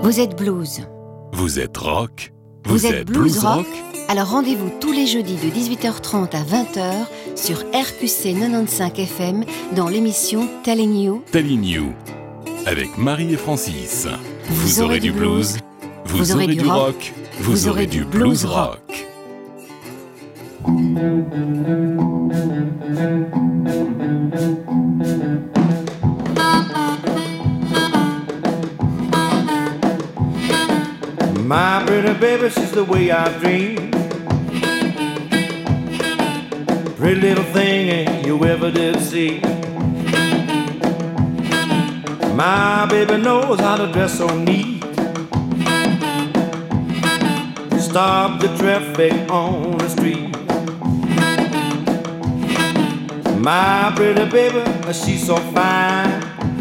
Vous êtes blues. Vous êtes rock. Vous êtes blues rock. Alors rendez-vous tous les jeudis de 18h30 à 20h sur RQC 95 FM dans l'émission Telling You. Telling You. Avec Marie et Francis. Vous aurez du blues. Vous aurez du rock. Vous aurez du blues rock. My pretty baby, she's the way I dream. Pretty little thing you ever did see. My baby knows how to dress so neat. Stop the traffic on the street. My pretty baby, she's so fine.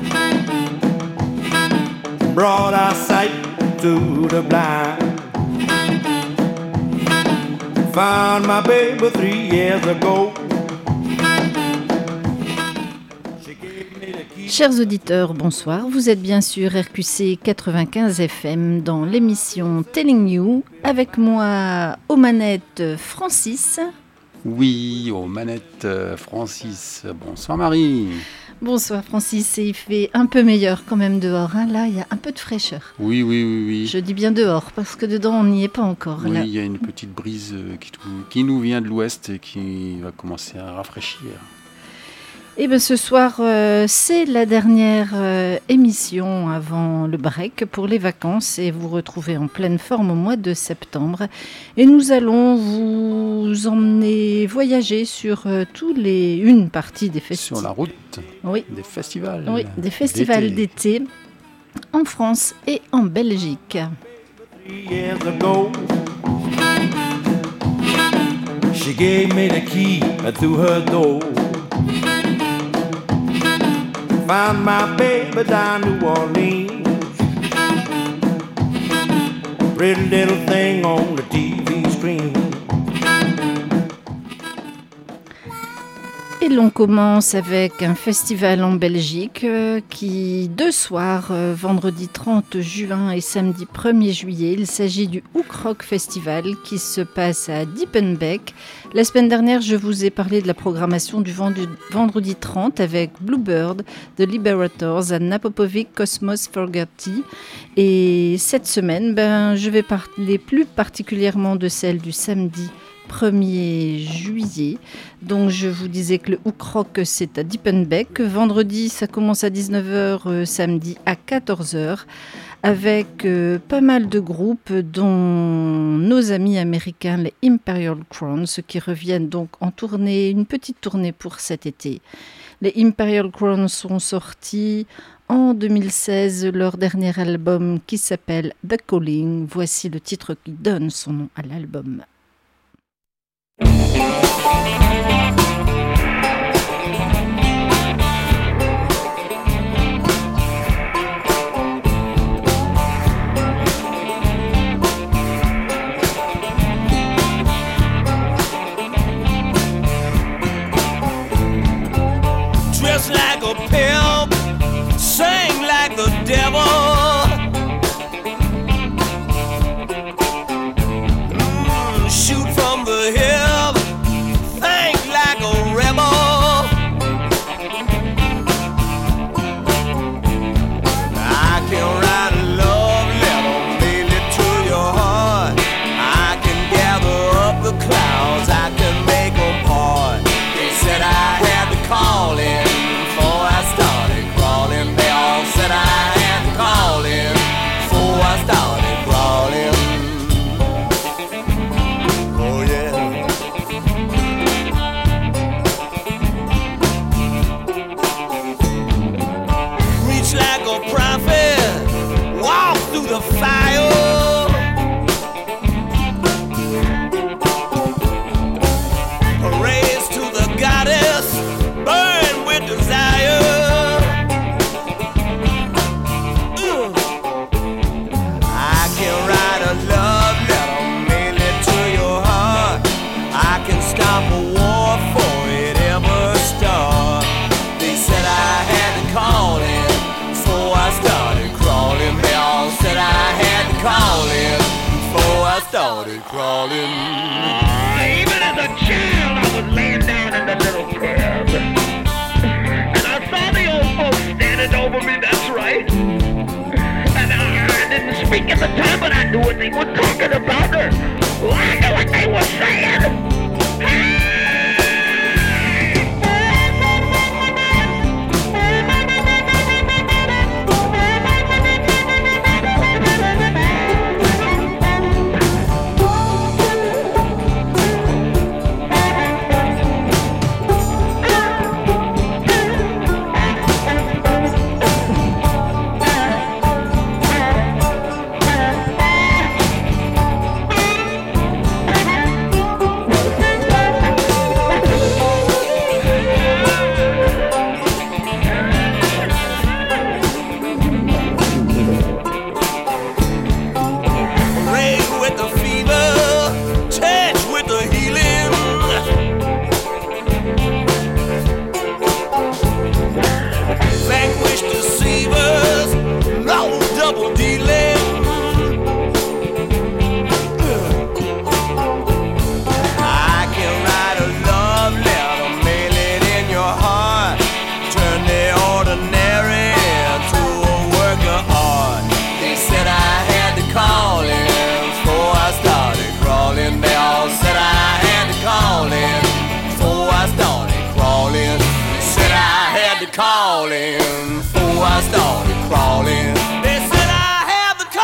Broad eyesight to the blind. Found my baby 3 years ago. Chers auditeurs, bonsoir. Vous êtes bien sûr RQC 95 FM dans l'émission Telling You. Avec moi aux manettes Francis. Oui, aux manettes Francis. Bonsoir Marie. Bonsoir Francis, et il fait un peu meilleur quand même dehors, hein. Là il y a un peu de fraîcheur. Oui. Je dis bien dehors, parce que dedans on n'y est pas encore. Oui, là. il y a une petite brise qui nous vient de l'ouest et qui va commencer à rafraîchir. Et bien ce soir, c'est la dernière émission avant le break pour les vacances et vous retrouvez en pleine forme au mois de septembre. Et nous allons vous emmener voyager sur une partie des festivals. Sur la route des festivals. Oui, des festivals d'été en France et en Belgique. She gave me the key to her door. Found my baby down New Orleans. Pretty little thing on the TV screen. Et l'on commence avec un festival en Belgique qui, 2 soirs, vendredi 30 juin et samedi 1er juillet, il s'agit du Hook Rock Festival qui se passe à Diepenbeek. La semaine dernière, je vous ai parlé de la programmation du vendredi 30 avec Bluebird, The Liberators, Anna Popovic, Cosmos Forgotti. Et cette semaine, je vais parler plus particulièrement de celle du samedi 1er juillet. Donc je vous disais que le Hook Rock c'est à Diepenbeek. Vendredi ça commence à 19h, samedi à 14h avec pas mal de groupes dont nos amis américains les Imperial Crowns qui reviennent donc en tournée, une petite tournée pour cet été. Les Imperial Crowns sont sortis en 2016 leur dernier album qui s'appelle The Calling. Voici le titre qui donne son nom à l'album. Dress like a pimp, sing like the devil. Shoot from the hip, think like calling before I started crawling. Even as a child, I was laying down in the little crib, and I saw the old folks standing over me. That's right. And I didn't speak at the time, but I knew what they were talking about. I knew what they were saying. Calling before I started crawling. They said I had the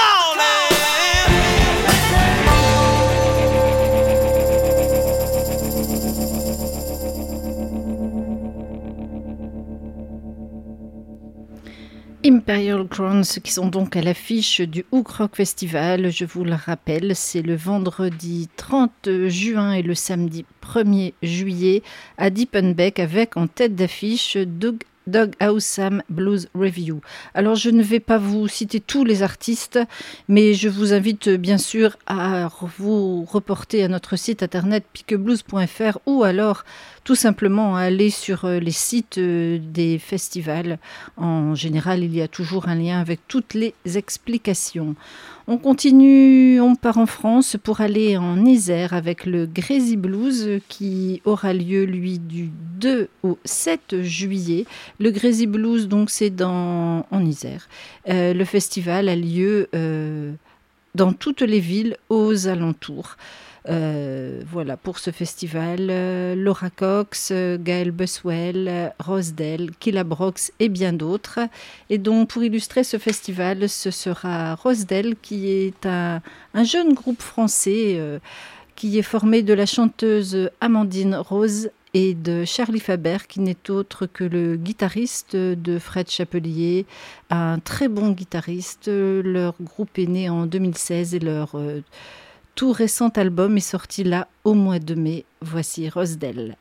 Imperial Crowns qui sont donc à l'affiche du Hook Rock Festival. Je vous le rappelle, c'est le vendredi 30 juin et le samedi 1er juillet à Diepenbeck avec en tête d'affiche Dog Awesome Blues Review. Alors je ne vais pas vous citer tous les artistes, mais je vous invite bien sûr à vous reporter à notre site internet piqueblues.fr ou alors tout simplement à aller sur les sites des festivals. En général, il y a toujours un lien avec toutes les explications. On continue, on part en France pour aller en Isère avec le Crazy Blues qui aura lieu, lui, du 2 au 7 juillet. Le Crazy Blues, donc, c'est en Isère. Le festival a lieu dans toutes les villes aux alentours. Voilà pour ce festival, Laura Cox, Gaël Buswell, Rosedale, Killa Brox et bien d'autres. Et donc pour illustrer ce festival, ce sera Rosedale qui est un jeune groupe français qui est formé de la chanteuse Amandine Rose et de Charlie Faber qui n'est autre que le guitariste de Fred Chapelier, un très bon guitariste. Leur groupe est né en 2016 et leur tout récent album est sorti là au mois de mai. Voici Rosedale.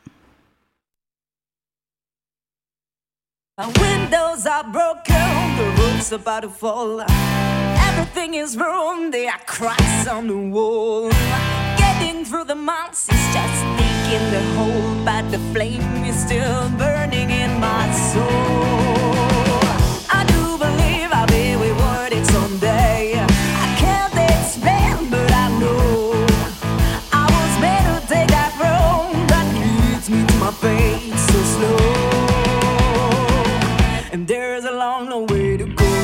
My windows are broken, the roof's about to fall. Everything is wrong, there are cracks on the wall. Getting through the months is just digging the hole, but the flame is still burning in my soul. I do believe I'll be rewarded someday. I can't explain, but I know I was made to take that road that leads me to my fate so slow. And there's a long, long way to go.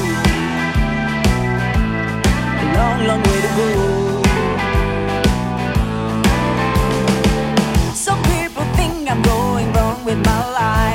A long, long way to go. Some people think I'm going wrong with my life.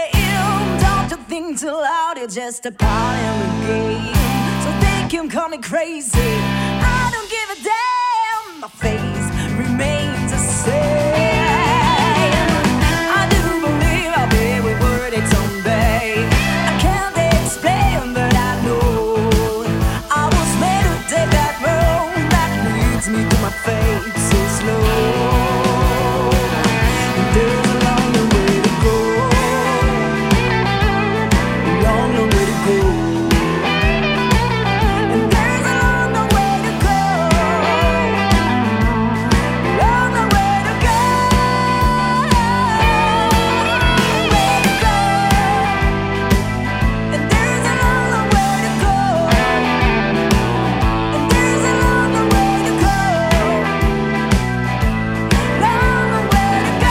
playing. Don't you think too loud, you're just a part in the game. So they can call me crazy, I don't give a damn. My face remains the same. I do believe I'll be rewarded someday. I can't explain, but I know I was made to take that road that leads me to my fate so slow. There's a long way to go, long way to go. And there's a long way to go, long way to go, way to go. And there's a long way to go, and there's a long way to go, long way to go.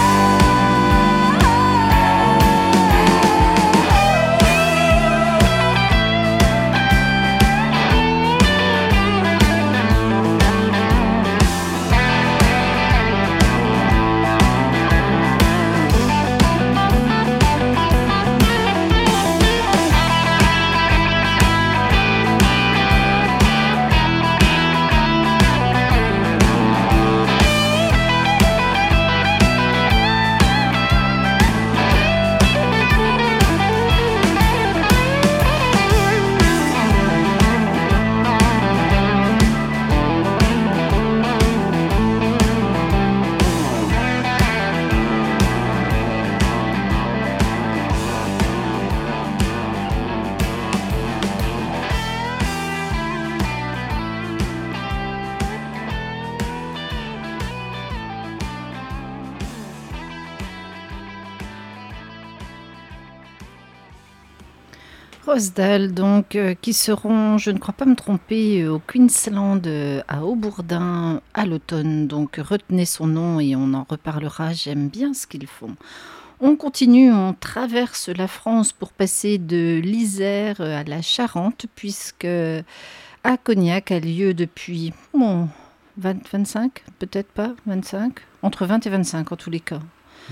Rosdale, donc, qui seront, je ne crois pas me tromper, au Queensland à Aubourdin à l'automne. Donc retenez son nom et on en reparlera, j'aime bien ce qu'ils font. On continue, on traverse la France pour passer de l'Isère à la Charente, puisque à Cognac a lieu depuis 25, peut-être pas, 25, entre 20 et 25 en tous les cas.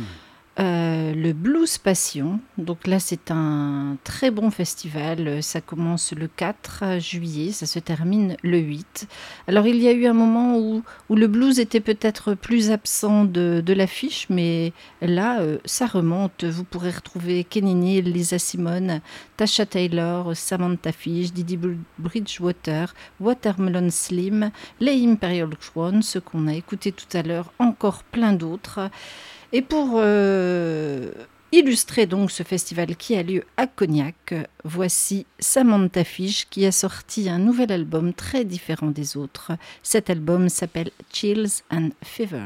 Le Blues Passion, donc là c'est un très bon festival, ça commence le 4 juillet, ça se termine le 8. Alors il y a eu un moment où le blues était peut-être plus absent de l'affiche, mais là ça remonte, vous pourrez retrouver Kenny Neal, Lisa Simone, Tasha Taylor, Samantha Fish, Didi Bridgewater, Watermelon Slim, les Imperial Crown, ceux qu'on a écoutés tout à l'heure, encore plein d'autres. Et pour illustrer donc ce festival qui a lieu à Cognac, voici Samantha Fish qui a sorti un nouvel album très différent des autres. Cet album s'appelle Chills and Fever.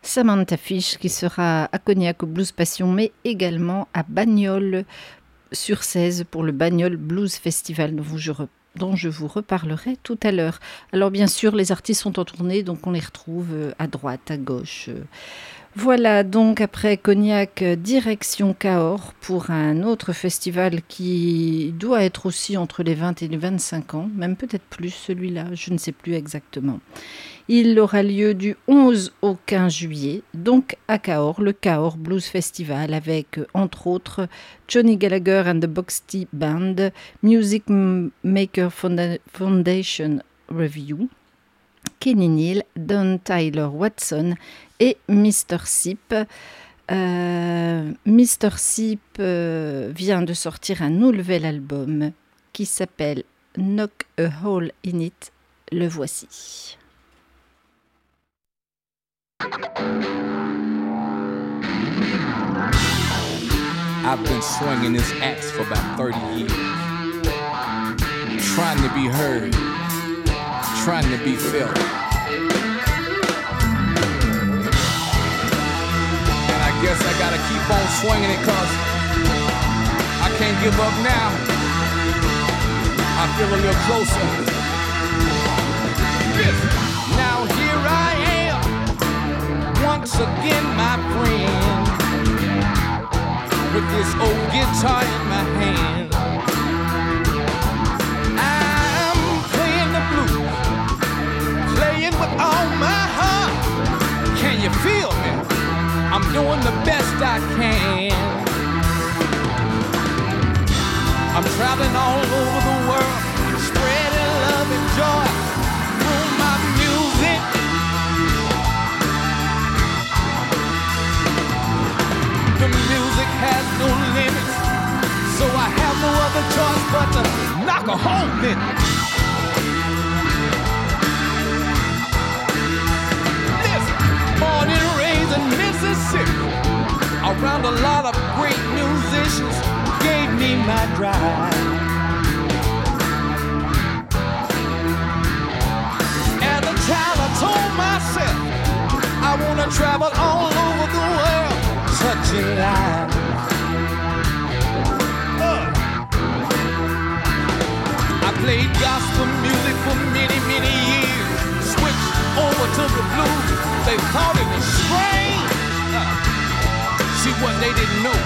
Samantha Fish qui sera à Cognac au Blues Passion, mais également à Bagnols-sur-Cèze pour le Bagnols Blues Festival dont je vous reparlerai tout à l'heure. Alors bien sûr, les artistes sont en tournée, donc on les retrouve à droite, à gauche. Voilà, donc après Cognac, direction Cahors pour un autre festival qui doit être aussi entre les 20 et les 25 ans, même peut-être plus celui-là, je ne sais plus exactement. Il aura lieu du 11 au 15 juillet, donc à Cahors, le Cahors Blues Festival avec entre autres Johnny Gallagher and the Box Tea Band, Music Maker Foundation Review, Kenny Neal, Don Tyler Watson et Mr. Sip. Mr. Sip vient de sortir un nouvel album qui s'appelle Knock a Hole in It. Le voici. I've been swinging this axe for about 30 years, trying to be heard, trying to be felt. And I guess I gotta keep on swinging it 'cause I can't give up now. I feel a little closer. Listen. Now here I am, once again my friend, with this old guitar in my hand. I'm playing the blues, playing with all my heart. Can you feel me? I'm doing the best I can. I'm traveling all over the world, spreading love and joy through my music. The music has no limits, so I have no other choice but to knock a hole in it. Listen, born and raised in Mississippi, around a lot of great musicians, gave me my drive. As a child I told myself I wanna travel all over the world, touching lives. I played gospel music for many, many years. Switched over to the blues. They thought it was strange. See what they didn't know.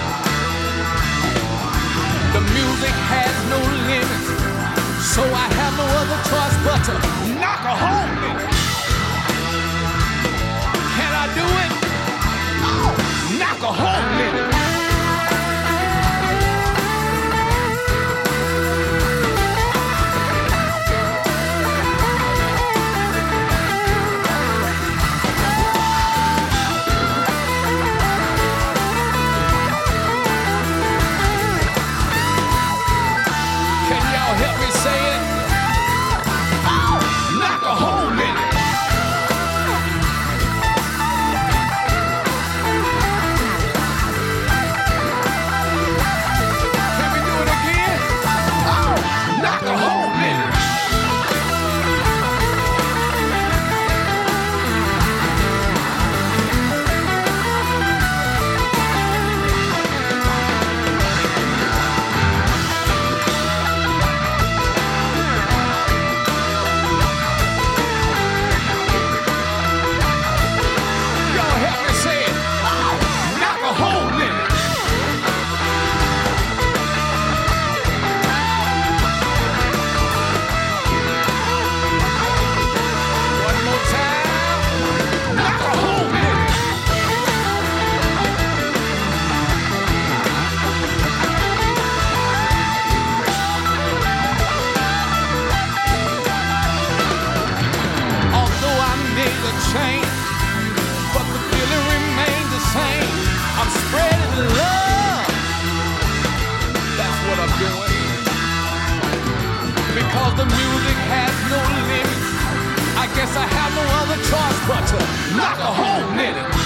The music has no limits, so I have no other choice but to knock a hole in it. Can I do it? Knock a hole in it. Can y'all help me say it? Knock a hole in it. The music has no limits. I guess I have no other choice but to knock a hole in it.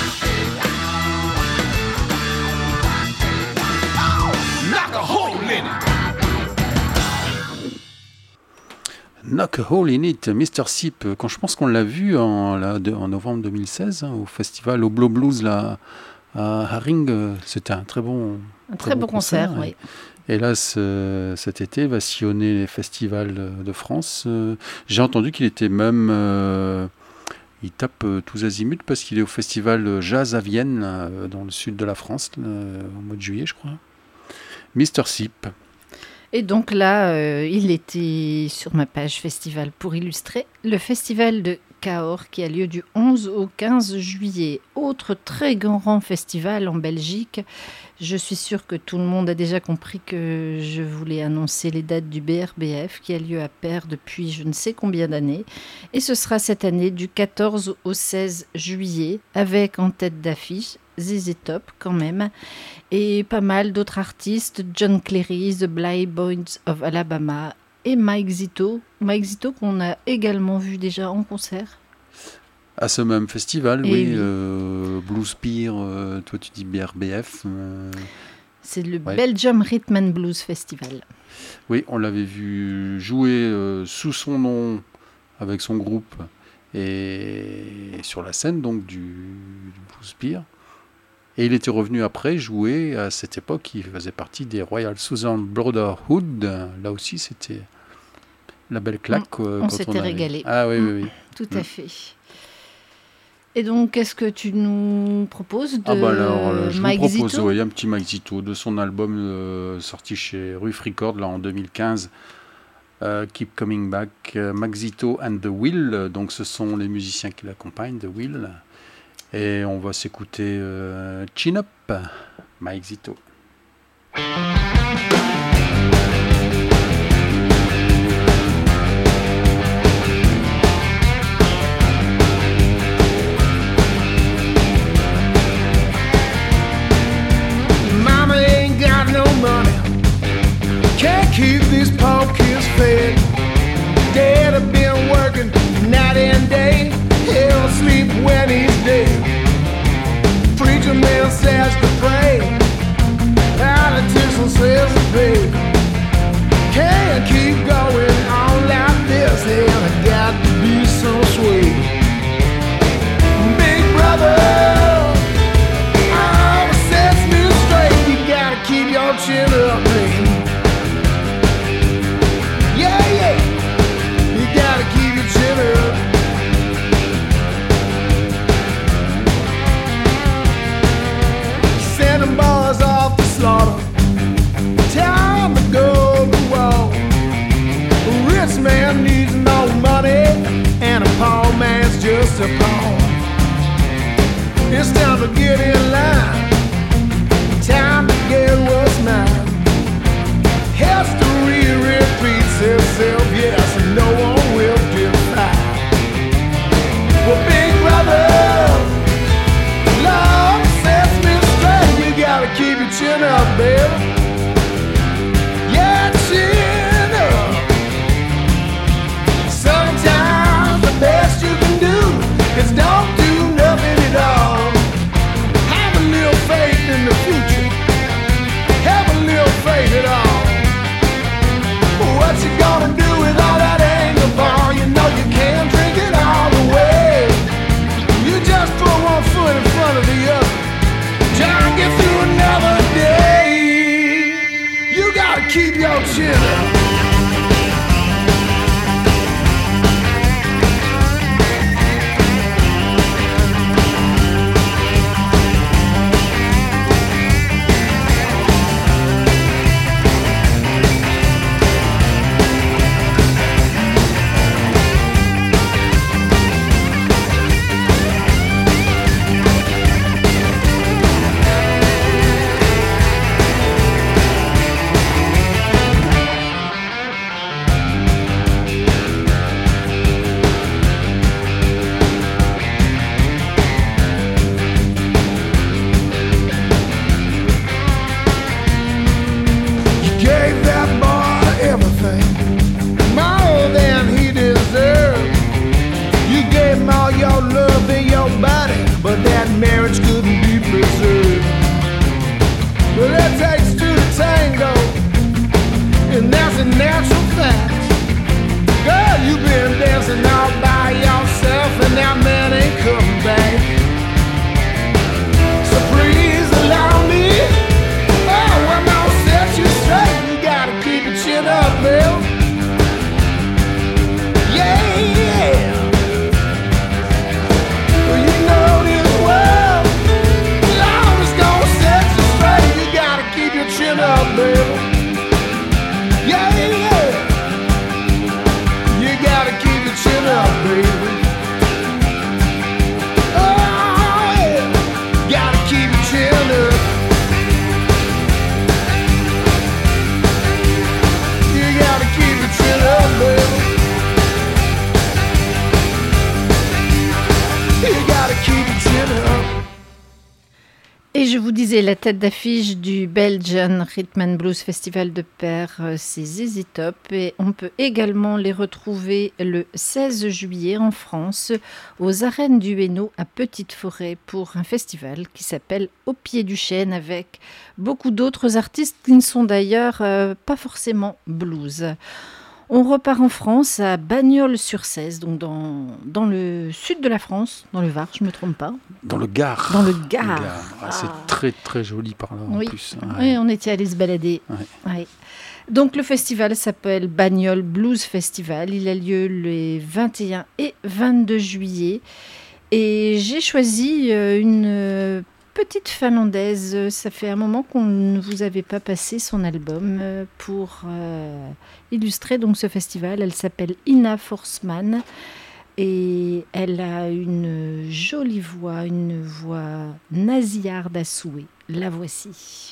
Knock a hole in it. Knock a Hole in It, Mr. Sip. Quand je pense qu'on l'a vu en novembre 2016 au festival au Blow Blues là, à Haring, c'était un très bon concert. Oui. Et là, cet été, va sillonner les festivals de France. J'ai entendu qu'il était même... il tape tous azimuts parce qu'il est au festival Jazz à Vienne, dans le sud de la France, au mois de juillet, je crois. Mr. Sip. Et donc là, il était sur ma page festival pour illustrer le festival de Cahors qui a lieu du 11 au 15 juillet. Autre très grand festival en Belgique. Je suis sûre que tout le monde a déjà compris que je voulais annoncer les dates du BRBF qui a lieu à Père depuis je ne sais combien d'années. Et ce sera cette année du 14 au 16 juillet avec en tête d'affiche ZZ Top quand même et pas mal d'autres artistes, John Cleary, The Bly Boys of Alabama et Mike Zito. Mike Zito qu'on a également vu déjà en concert. À ce même festival, oui. Blues Peer, toi tu dis BRBF. C'est le Belgium Rhythm and Blues Festival. Oui, on l'avait vu jouer sous son nom avec son groupe et sur la scène donc du Blues Peer. Et il était revenu après jouer à cette époque, il faisait partie des Royal Southern Brotherhood. Là aussi, c'était la belle claque. On s'était régalé. Ah oui. Tout à fait. Et donc, qu'est-ce que tu nous proposes de je Mike vous propose Zito un petit Mike Zito de son album sorti chez Ruf Records là, en 2015, Keep Coming Back, Mike Zito and The Will. Donc, ce sont les musiciens qui l'accompagnent, The Will. Et on va s'écouter Chin Up, Mike Zito. Mama ain't got no money, can't keep these poor kids fed. Dad have been working night and day, he'll sleep when he's dead. Preacher man says to pray, politician says to pay. Can't keep going on like this, and got to be some sweet. Big brother, oh, sets me straight. You gotta keep your chin up, man. Yeah, you gotta keep your chin up. Sending boys off to slaughter, time to go to war. A rich man needs no money, and a poor man's just a pawn. It's time to get in line, time to get what's mine. History repeats itself, yes, and no one will defy. Well, big brother, love sets me straight. You gotta keep your chin up, baby. Yeah, chin up. Sometimes the best you can do is don't do nothing at all. Have a little faith. Et je vous disais, la tête d'affiche du Belgian Rhythm and Blues Festival de Père, c'est ZZ Top. Et on peut également les retrouver le 16 juillet en France, aux Arènes du Hainaut à Petite-Forêt, pour un festival qui s'appelle Au pied du chêne, avec beaucoup d'autres artistes qui ne sont d'ailleurs pas forcément blues. On repart en France, à Bagnols-sur-Cèze, donc dans le sud de la France, dans le Var, je ne me trompe pas. Dans le Gard. Dans le Gard. C'est très très joli par là en plus. Oui, on était allé se balader. Ouais. Donc le festival s'appelle Bagnols Blues Festival. Il a lieu les 21 et 22 juillet. Et j'ai choisi une petite finlandaise. Ça fait un moment qu'on ne vous avait pas passé son album pour illustrer donc ce festival. Elle s'appelle Ina Forsman et elle a une jolie voix, une voix nasillarde à souhait. La voici.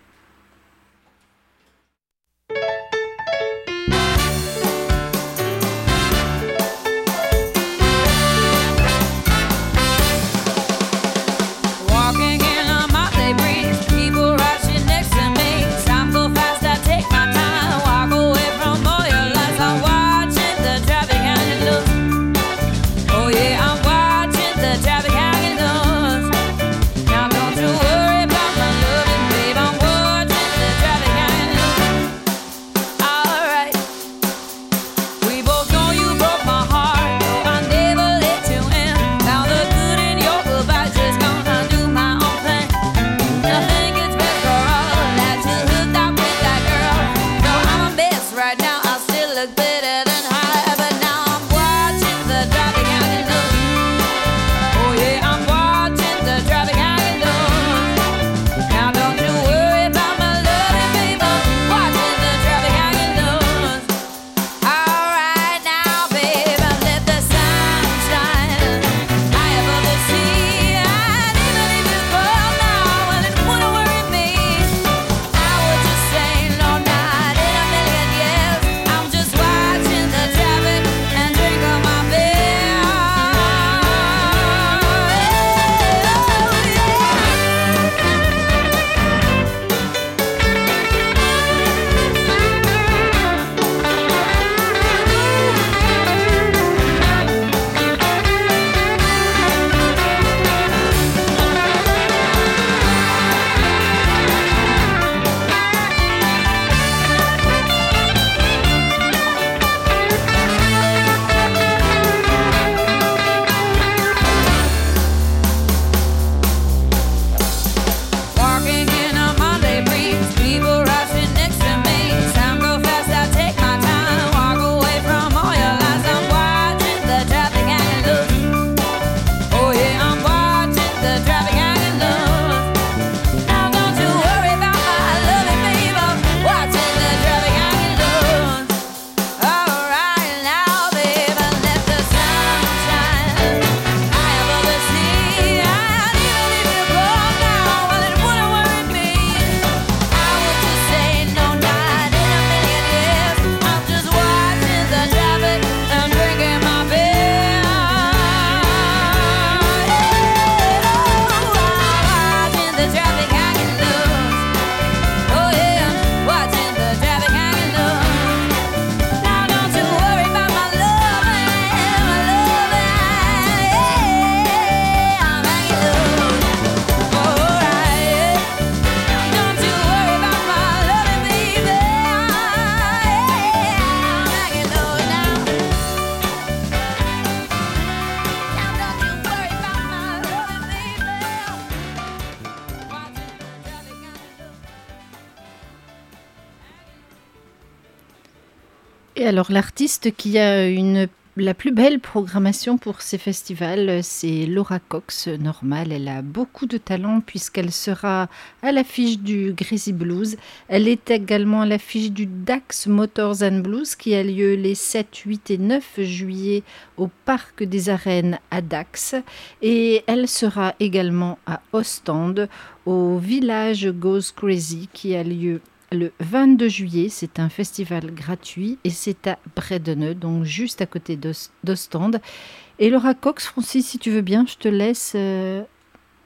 Et alors l'artiste qui a la plus belle programmation pour ces festivals, c'est Laura Cox. Normal, elle a beaucoup de talent puisqu'elle sera à l'affiche du Greasy Blues. Elle est également à l'affiche du Dax Motors and Blues qui a lieu les 7, 8 et 9 juillet au Parc des Arènes à Dax. Et elle sera également à Ostende au Village Goes Crazy qui a lieu le 22 juillet. C'est un festival gratuit et c'est à Bredene, donc juste à côté d'Ostende. Et Laura Cox, Francis, si tu veux bien, je te laisse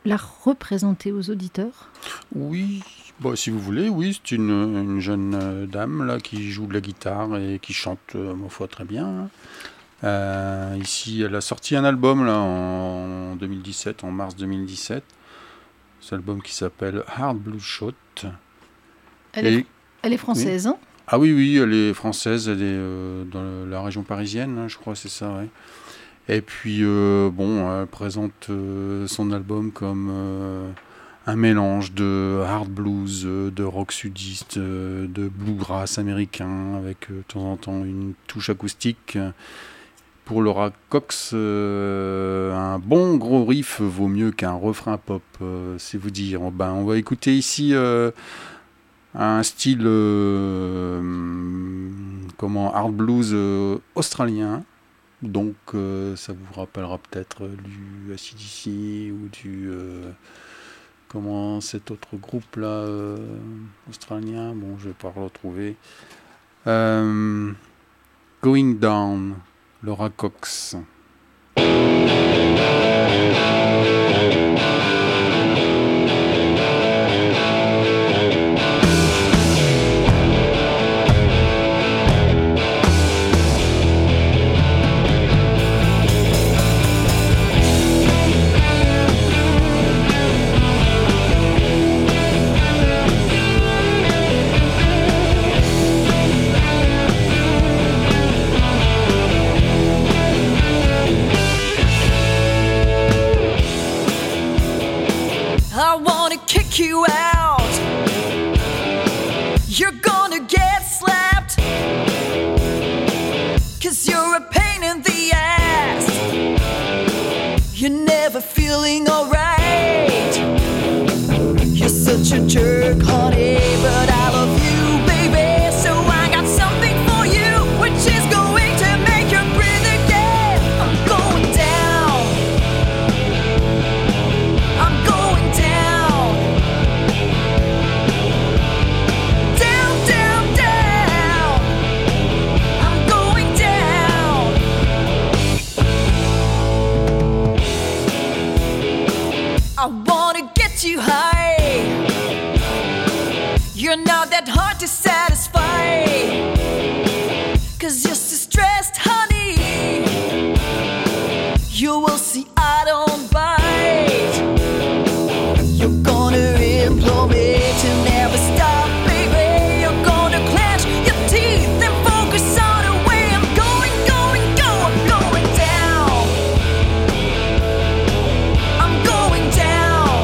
la représenter aux auditeurs ? Oui, si vous voulez, oui, c'est une jeune dame là qui joue de la guitare et qui chante, ma foi, très bien. Ici, elle a sorti un album là en 2017, en mars 2017. C'est un album qui s'appelle Hard Blue Shot. Elle est française, oui. Hein ? Ah oui, elle est française, elle est dans la région parisienne, hein, je crois, c'est ça, ouais. Et puis, elle présente son album comme un mélange de hard blues, de rock sudiste, de bluegrass américain, avec de temps en temps une touche acoustique. Pour Laura Cox, un bon gros riff vaut mieux qu'un refrain pop, c'est vous dire. On va écouter ici un style hard blues australien. Donc ça vous rappellera peut-être du AC/DC ou du cet autre groupe là australien. Bon, je vais pas le retrouver. Going Down, Laura Cox. You out, you're gonna get slapped, 'cause you're a pain in the ass, you're never feeling alright, you're such a jerk, honey, but I love you, baby, so I got something for you, which is going to make you breathe again. I'm going down, I'm going down. I wanna get you high. You're not that hard to satisfy, 'cause you're so stressed, honey. You will see I don't bite. You're gonna implore me to never stop, baby. You're gonna clench your teeth and focus on the way I'm going, going, going, going down. I'm going down.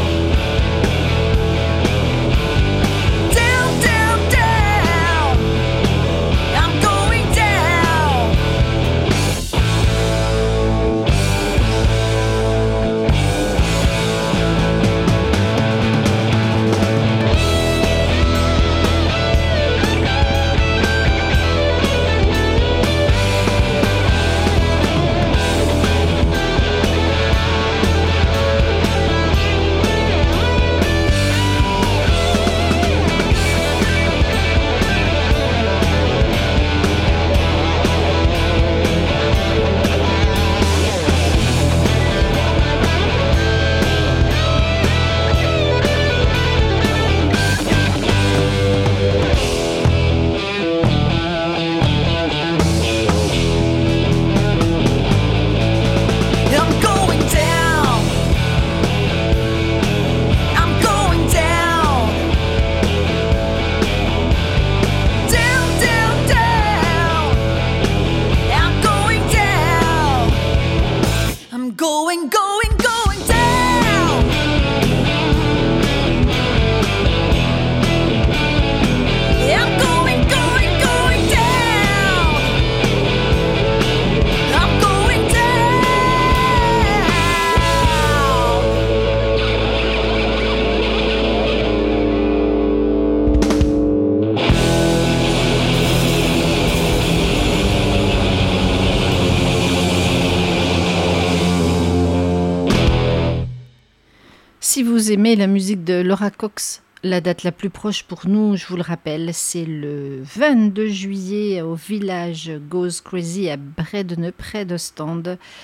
Si vous aimez la musique de Laura Cox, la date la plus proche pour nous, je vous le rappelle, c'est le 22 juillet au village Goes Crazy à Bredene, près d'Ostende,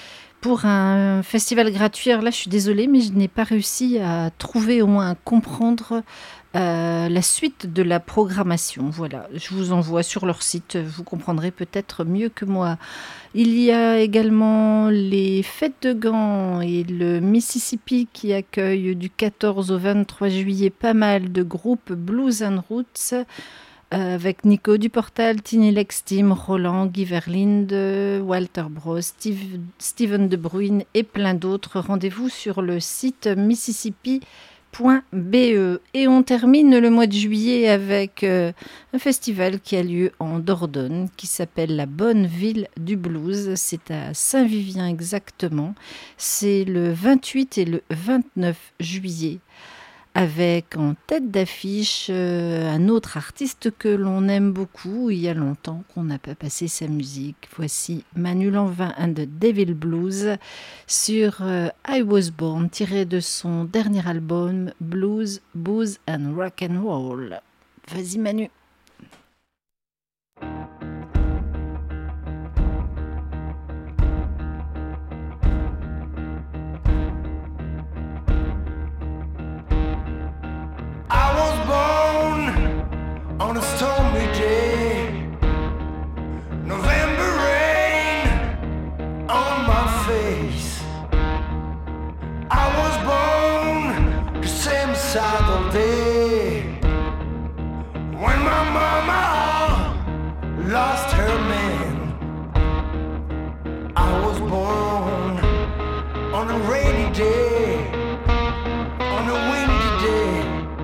pour un festival gratuit. Alors là, je suis désolée, mais je n'ai pas réussi à trouver, au moins à comprendre la suite de la programmation. Voilà, je vous envoie sur leur site, vous comprendrez peut-être mieux que moi. Il y a également les Fêtes de Gand et le Mississippi qui accueillent du 14 au 23 juillet pas mal de groupes Blues and Roots, avec Nico Duportal, Tiny Lex Team, Roland, Guy Verlinde, Walter Bros, Steven De Bruyne et plein d'autres. Rendez-vous sur le site mississippi.be. Et on termine le mois de juillet avec un festival qui a lieu en Dordogne qui s'appelle la Bonne Ville du Blues. C'est à Saint-Vivien exactement. C'est le 28 et le 29 juillet. Avec en tête d'affiche un autre artiste que l'on aime beaucoup. Il y a longtemps qu'on n'a pas passé sa musique. Voici Manu Lanvin and the Devil Blues sur I Was Born, tiré de son dernier album Blues, Booze and Rock and Roll. Vas-y Manu. On a stormy day, November rain on my face. I was born the same side all day. When my mama lost her man, I was born on a rainy day, on a windy day.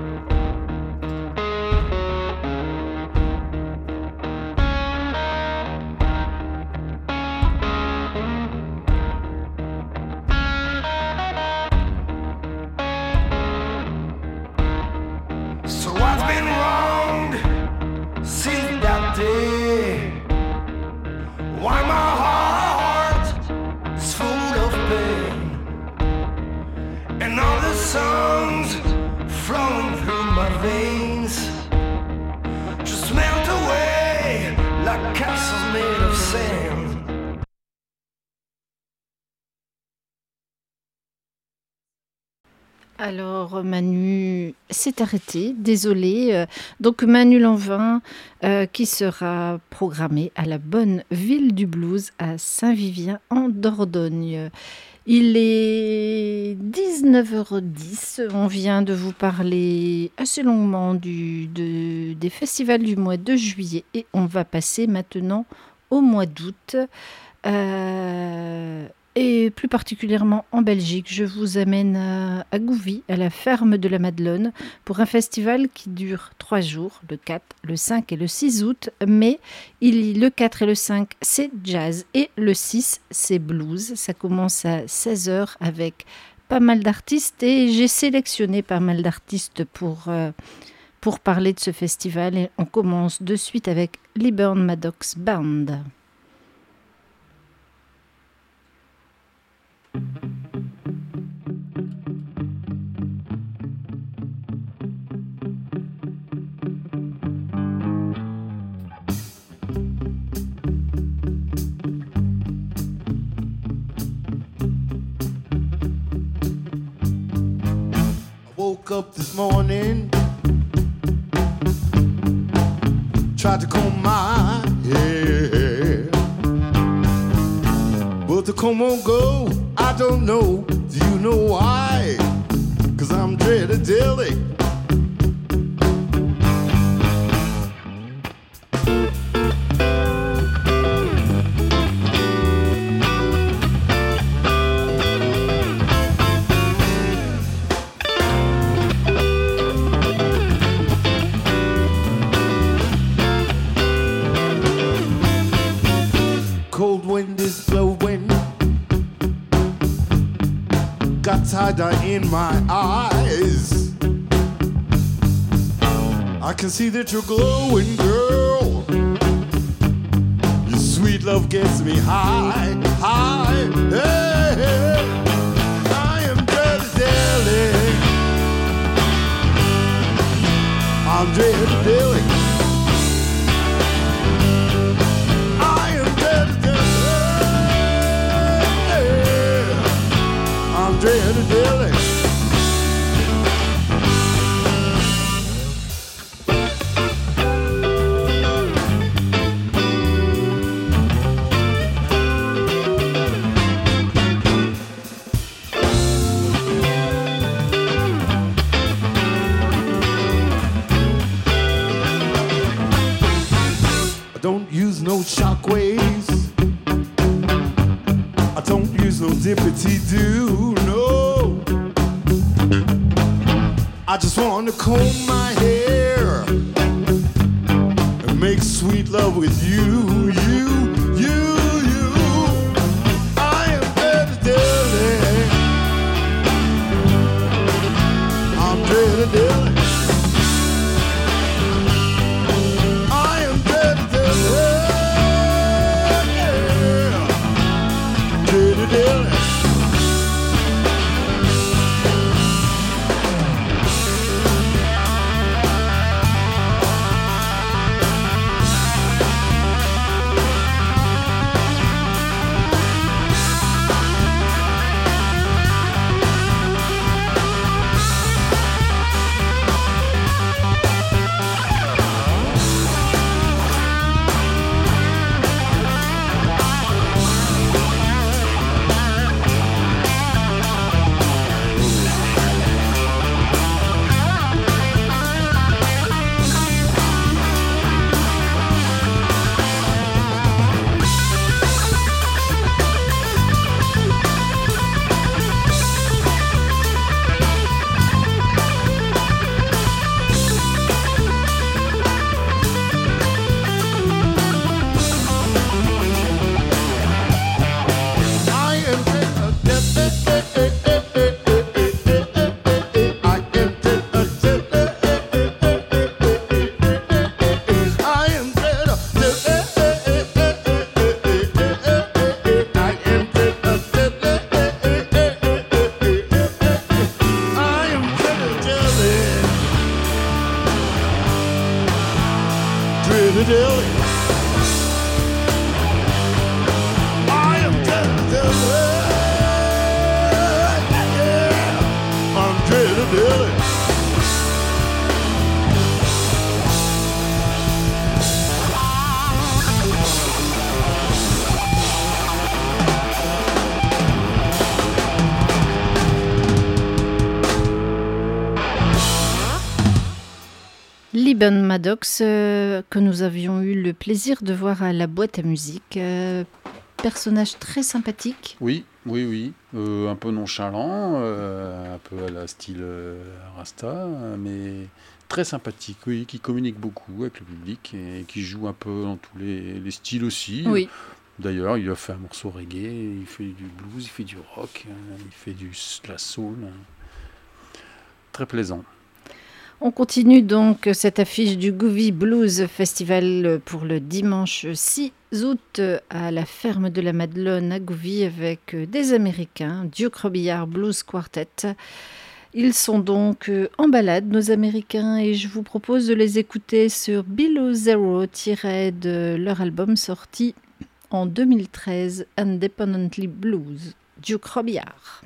Why my heart is full of pain, and all the songs flowing through my veins just melt away like castles made of sand. Alors Manu s'est arrêté, désolé. Donc Manu Lanvin qui sera programmé à la Bonne Ville du Blues à Saint-Vivien en Dordogne. Il est 19h10, on vient de vous parler assez longuement des festivals du mois de juillet et on va passer maintenant au mois d'août. Et plus particulièrement en Belgique, je vous amène à Gouvy, à la ferme de la Madelonne, pour un festival qui dure 3 jours, le 4, le 5 et le 6 août. Mais le 4 et le 5, c'est jazz et le 6, c'est blues. Ça commence à 16h avec pas mal d'artistes et j'ai sélectionné pas mal d'artistes pour parler de ce festival. Et on commence de suite avec Liburn Maddox Band. Woke up this morning, tried to comb my hair, but the comb won't go. I don't know, do you know why? 'Cause I'm dreaded dilly. Cold wind is blowing, got tie-dye in my eyes. I can see that you're glowing, girl. Your sweet love gets me high, high. Hey, hey. I am Dilly. I'm Dilly. I am Dilly. shockwaves. I don't use no dippity-doo, no. I just want to comb my hair and make sweet love with you, you. I am Dirty Dilly. I'm Dirty Dilly. I am Dirty Dilly. Yeah. Dirty Dilly. Liban Maddox, que nous avions eu le plaisir de voir à la boîte à musique. Personnage très sympathique. Oui. Un peu nonchalant, un peu à la style Rasta, mais très sympathique, oui, qui communique beaucoup avec le public et qui joue un peu dans tous les styles aussi. Oui. D'ailleurs, il a fait un morceau reggae, il fait du blues, il fait du rock, il fait de la soul. Très plaisant. On continue donc cette affiche du Gouvy Blues Festival pour le dimanche 6 août à la ferme de la Madelonne à Gouvy avec des Américains, Duke Robillard Blues Quartet. Ils sont donc en balade, nos Américains, et je vous propose de les écouter sur Below Zero, tiré de leur album sorti en 2013, Independently Blues, Duke Robillard.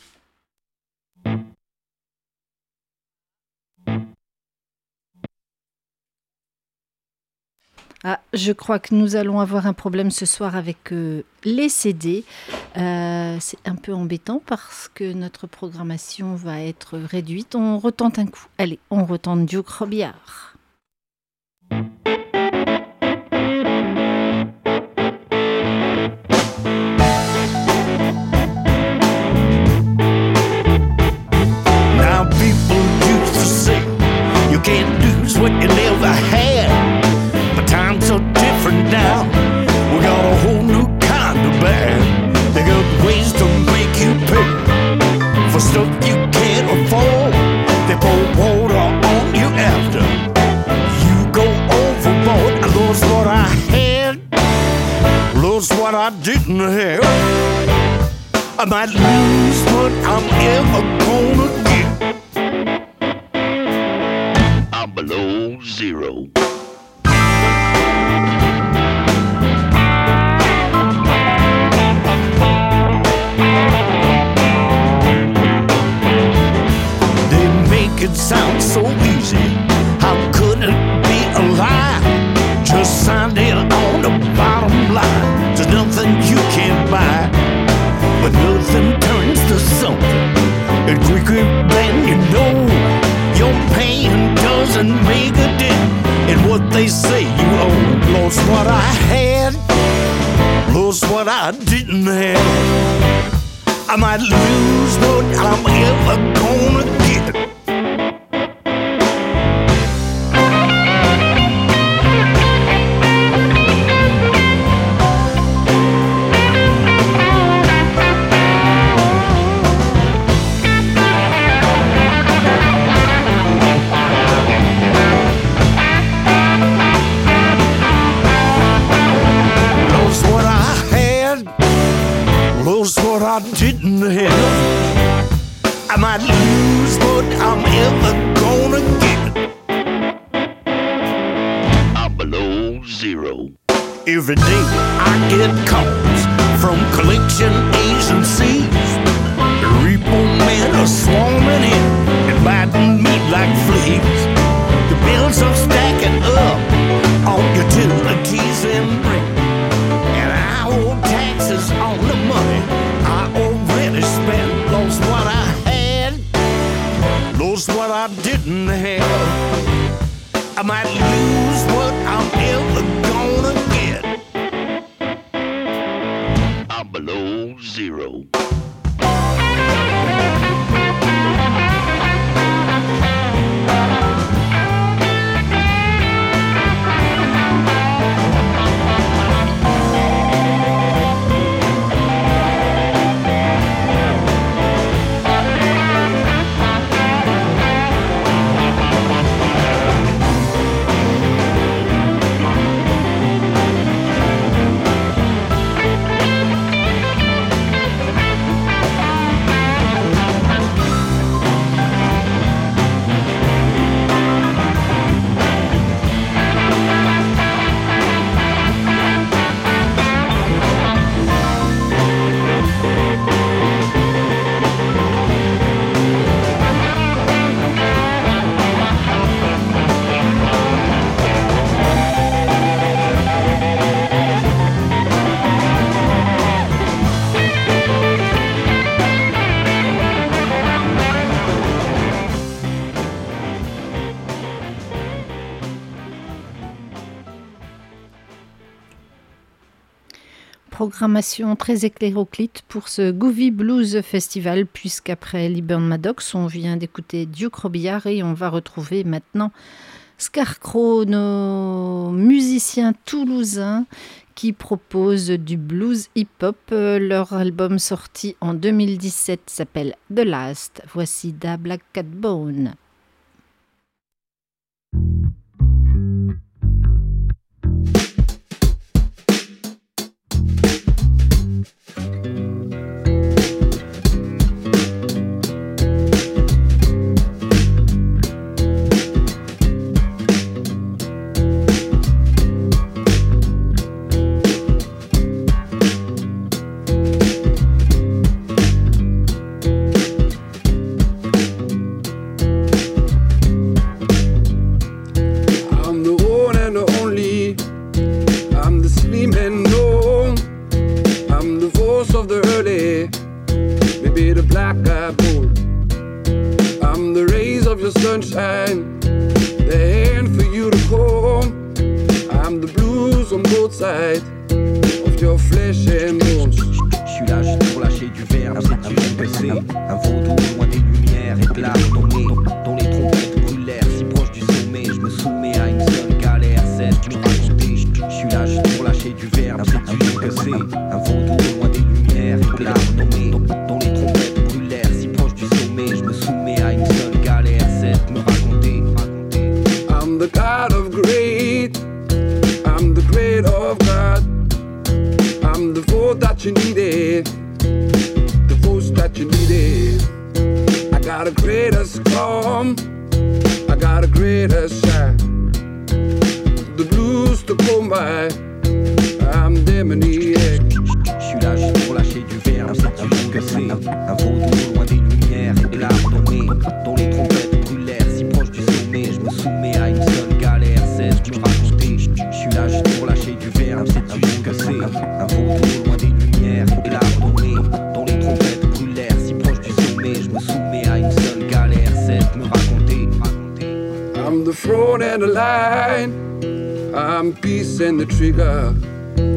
Ah, je crois que nous allons avoir un problème ce soir avec les CD. C'est un peu embêtant parce que notre programmation va être réduite. On retente un coup. Allez, on retente Duke Robillard. Now people used to say you can't lose what you never had. Times are different now. We got a whole new kind of band. They got ways to make you pay for stuff you can't afford. They pour water on you after you go overboard. I lost what I had, lost what I didn't have. I might lose what I'm ever gonna get. I'm below zero. It sounds so easy. How could it be a lie? Just signed in on the bottom line. There's nothing you can't buy, but nothing turns to something. And quicker than you know, your pain doesn't make a dent in what they say you own. Lost what I had, I didn't have. I might lose what I'm ever gonna get. I didn't have. I might lose what I'm ever gonna get. I'm below zero. Every day I get calls from collection agencies. The repo men are swarming in and biting me like fleas. The bills are stacking up on utilities and rent, and I owe taxes on the money I already spent. Lost what I had, lost what I didn't have. I might lose what I'm ever gonna get. I'm below zero. Programmation très hétéroclite pour ce Groovy Blues Festival, puisqu'après Lieber Maddox, on vient d'écouter Duke Robillard et on va retrouver maintenant Scarecrow, nos musiciens toulousains qui proposent du blues hip-hop. Leur album sorti en 2017 s'appelle The Last. Voici Da Black Cat Bone. Sunshine, the hand for you to comb. I'm the blues on both sides of your flesh and bones. J'suis là juste pour lâcher du verbe, c'est du PC. Un vaudou loin des lumières et de l'art nommé. Dont les trompettes brûlèrent si proche du sommet. J'me soumets à une seule galère, cesse de me raconter. J'suis là juste pour lâcher du verbe, c'est du PC. Un vaudou loin des lumières et de l'art nommé. Dont les trompettes brûlèrent si proche du sommet. J'me soumets à une seule galère, cesse de me raconter. I'm the God of great, I'm the great of God. I'm the vote that you needed, the voice that you needed. I got a greater calm, I got a greater shine. The blues to come by, I'm demoniac. J'suis là juste pour lâcher du verbe, c'est du que c'est. Un vaudou loin des lumières et de l'art nommé. Dont les trompettes brûlèrent si proche du sommet. J'me soumets à une seule galère, cesse de me raconter. J'suis là juste pour lâcher du verbe, c'est du que c'est. Un vaudou loin des lumières et de l'art nommé. Dont les trompettes brûlèrent si proche du sommet. J'me soumets à une seule galère, cesse de me raconter. I'm the front and the line, I'm peace and the trigger.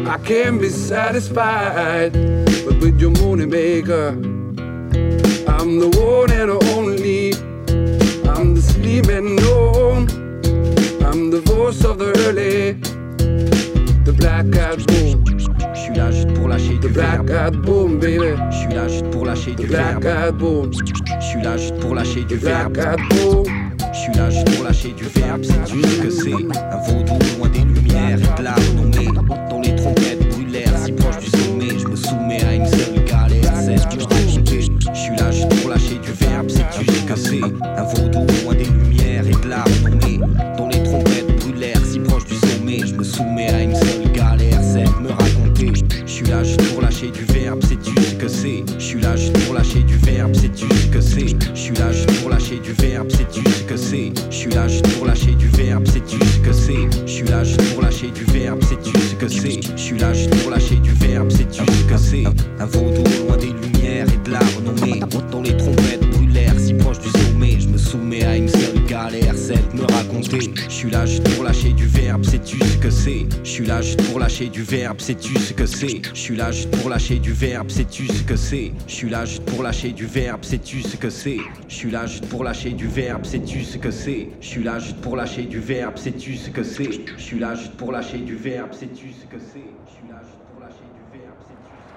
I can't be satisfied, but with your money maker, I'm the one and only. I'm the sleeping known. I'm the voice of the early. The black eyed boom. J'suis là juste pour lâcher du verbe. The black eyed boom, baby. J'suis là juste pour lâcher du verbe. The black eyed boom. J'suis là juste pour lâcher du verbe. The black eyed boom. J'suis là juste pour lâcher du verbe. Sais-tu ce que c'est? Un vaudou loin des lumières et de la renommée. Dont les trompettes brûlèrent si proche du sommet. Je me soumets à une seule galère. Cesse de me raconter. J'suis là juste pour lâcher du verbe. Sais-tu ce que c'est? Un vaudou loin des lumières et de la renommée. Dont les trompettes brûlèrent si proche du sommet. Je me soumets à une seule galère. Cesse de me raconter. J'suis là juste pour lâcher du verbe. Sais-tu ce que c'est? J'suis là juste pour lâcher du verbe. Sais-tu ce que c'est? J'suis là juste pour lâcher du verbe. Sais-tu ce que c'est? J'suis là juste pour lâcher du verbe. Sais-tu ce que c'est? J'suis là juste pour lâcher du verbe. Sais-tu ce que c'est? J'suis là juste pour lâcher du verbe. Sais-tu ce que c'est? Un vaudou loin des lumières et de la renommée. Dont les trompettes brûlèrent si proche du sommet. Je me soumets à une seule galère, celle de me raconter. J'suis là juste pour lâcher du verbe. Sais-tu ce que c'est? J'suis là juste pour lâcher du verbe. Sais-tu ce que c'est? J'suis là juste pour lâcher du verbe. Sais-tu ce que c'est? J'suis là juste pour lâcher du verbe. Sais-tu ce que c'est? J'suis là juste pour lâcher du verbe. Sais-tu ce que c'est? J'suis là juste pour lâcher du verbe. Sais-tu ce que c'est? J'suis là juste pour lâcher du verbe. Sais-tu ce que c'est? J'suis là juste pour lâcher du verbe. Sais-tu ce que c'est?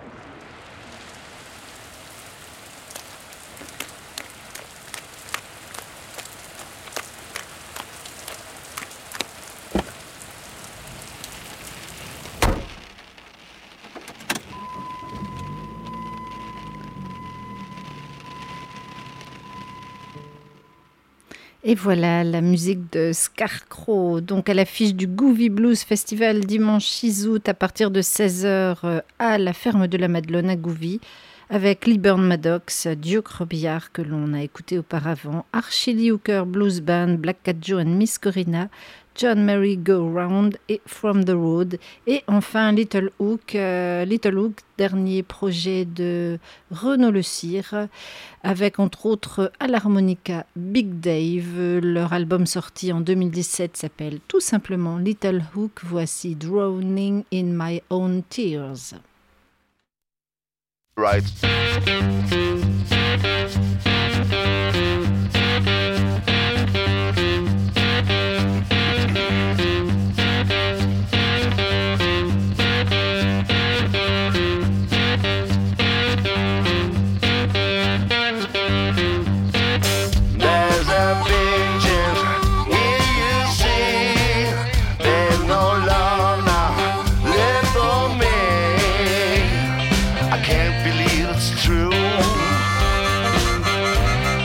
Et voilà la musique de Scarecrow, donc à l'affiche du Groovy Blues Festival dimanche 6 août à partir de 16h à la ferme de la Madelone à Gouvy, avec Lee Burn Maddox, Duke Robillard que l'on a écouté auparavant, Archie Lee Hooker Blues Band, Black Cat Joe and Miss Corina, John Mary Go Round et From the Road, et enfin Little Hook, dernier projet de Renaud Le Cire, avec entre autres à l'harmonica Big Dave. Leur album sorti en 2017 s'appelle tout simplement Little Hook. Voici Drowning in My Own Tears. Right. True.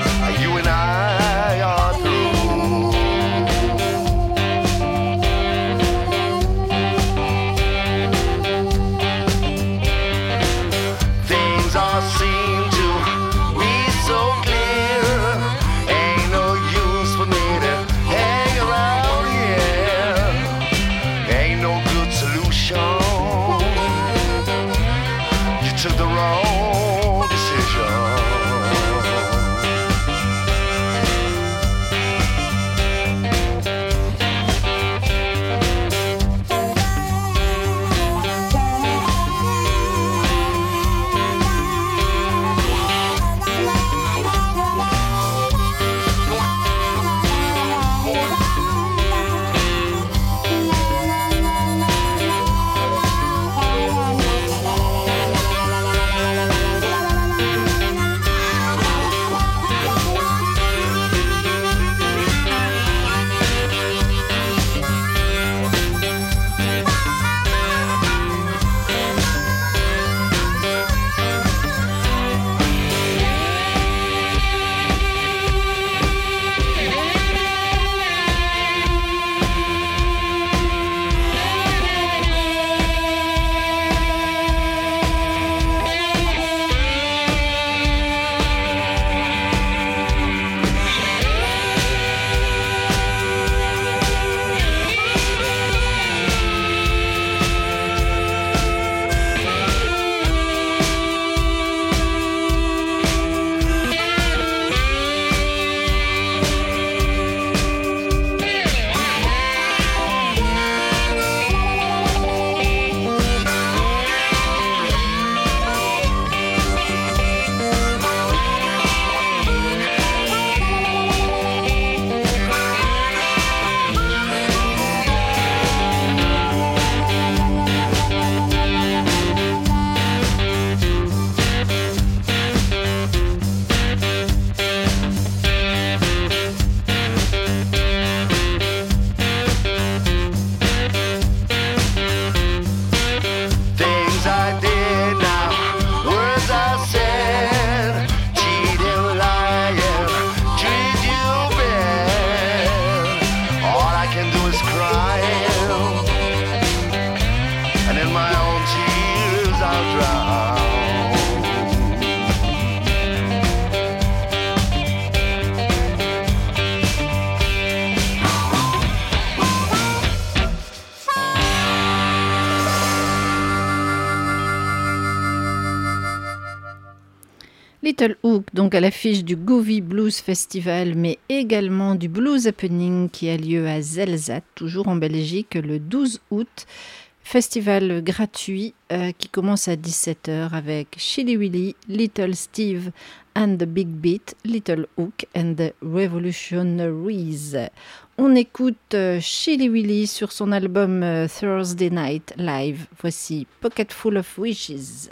Little Hook, donc à l'affiche du Goovy Blues Festival, mais également du Blues Happening qui a lieu à Zelzate, toujours en Belgique, le 12 août. Festival gratuit qui commence à 17h avec Chilly Willy, Little Steve and the Big Beat, Little Hook and the Revolutionaries. On écoute Chilly Willy sur son album Thursday Night Live. Voici Pocket Full of Wishes.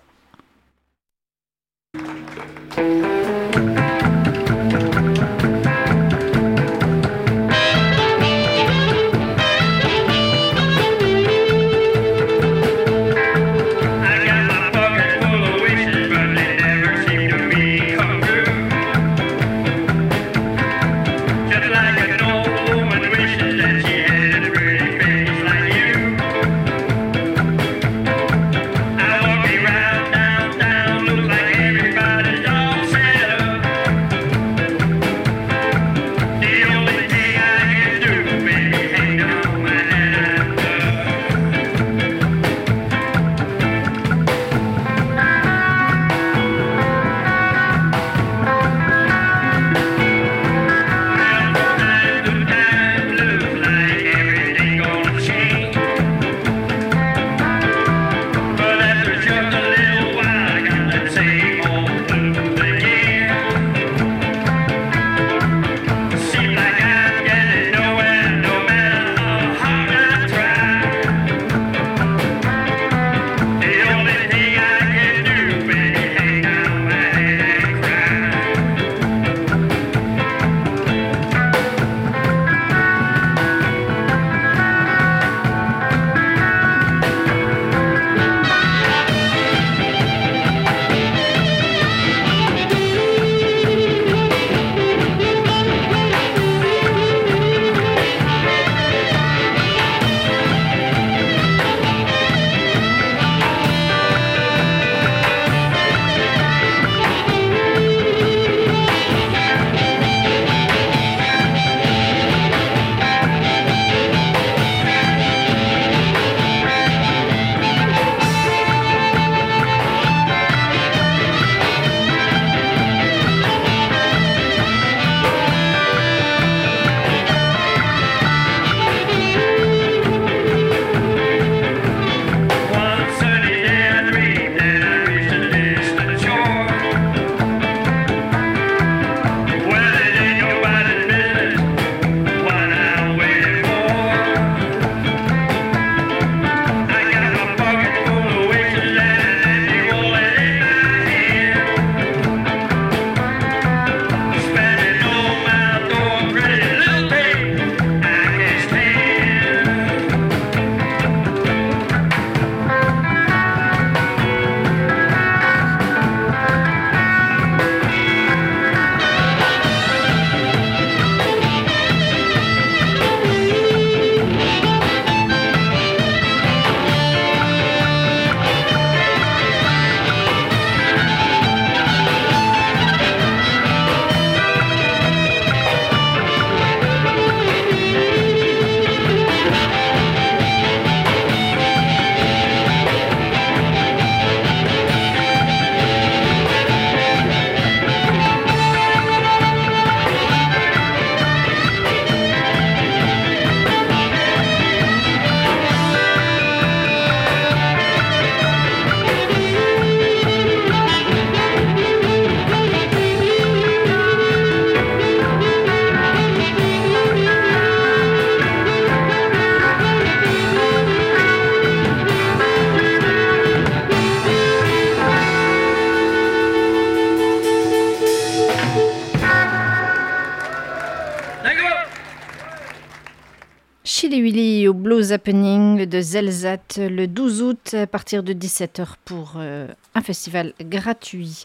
Chilly Willy au Blues Happening de Zelzate le 12 août à partir de 17h pour un festival gratuit.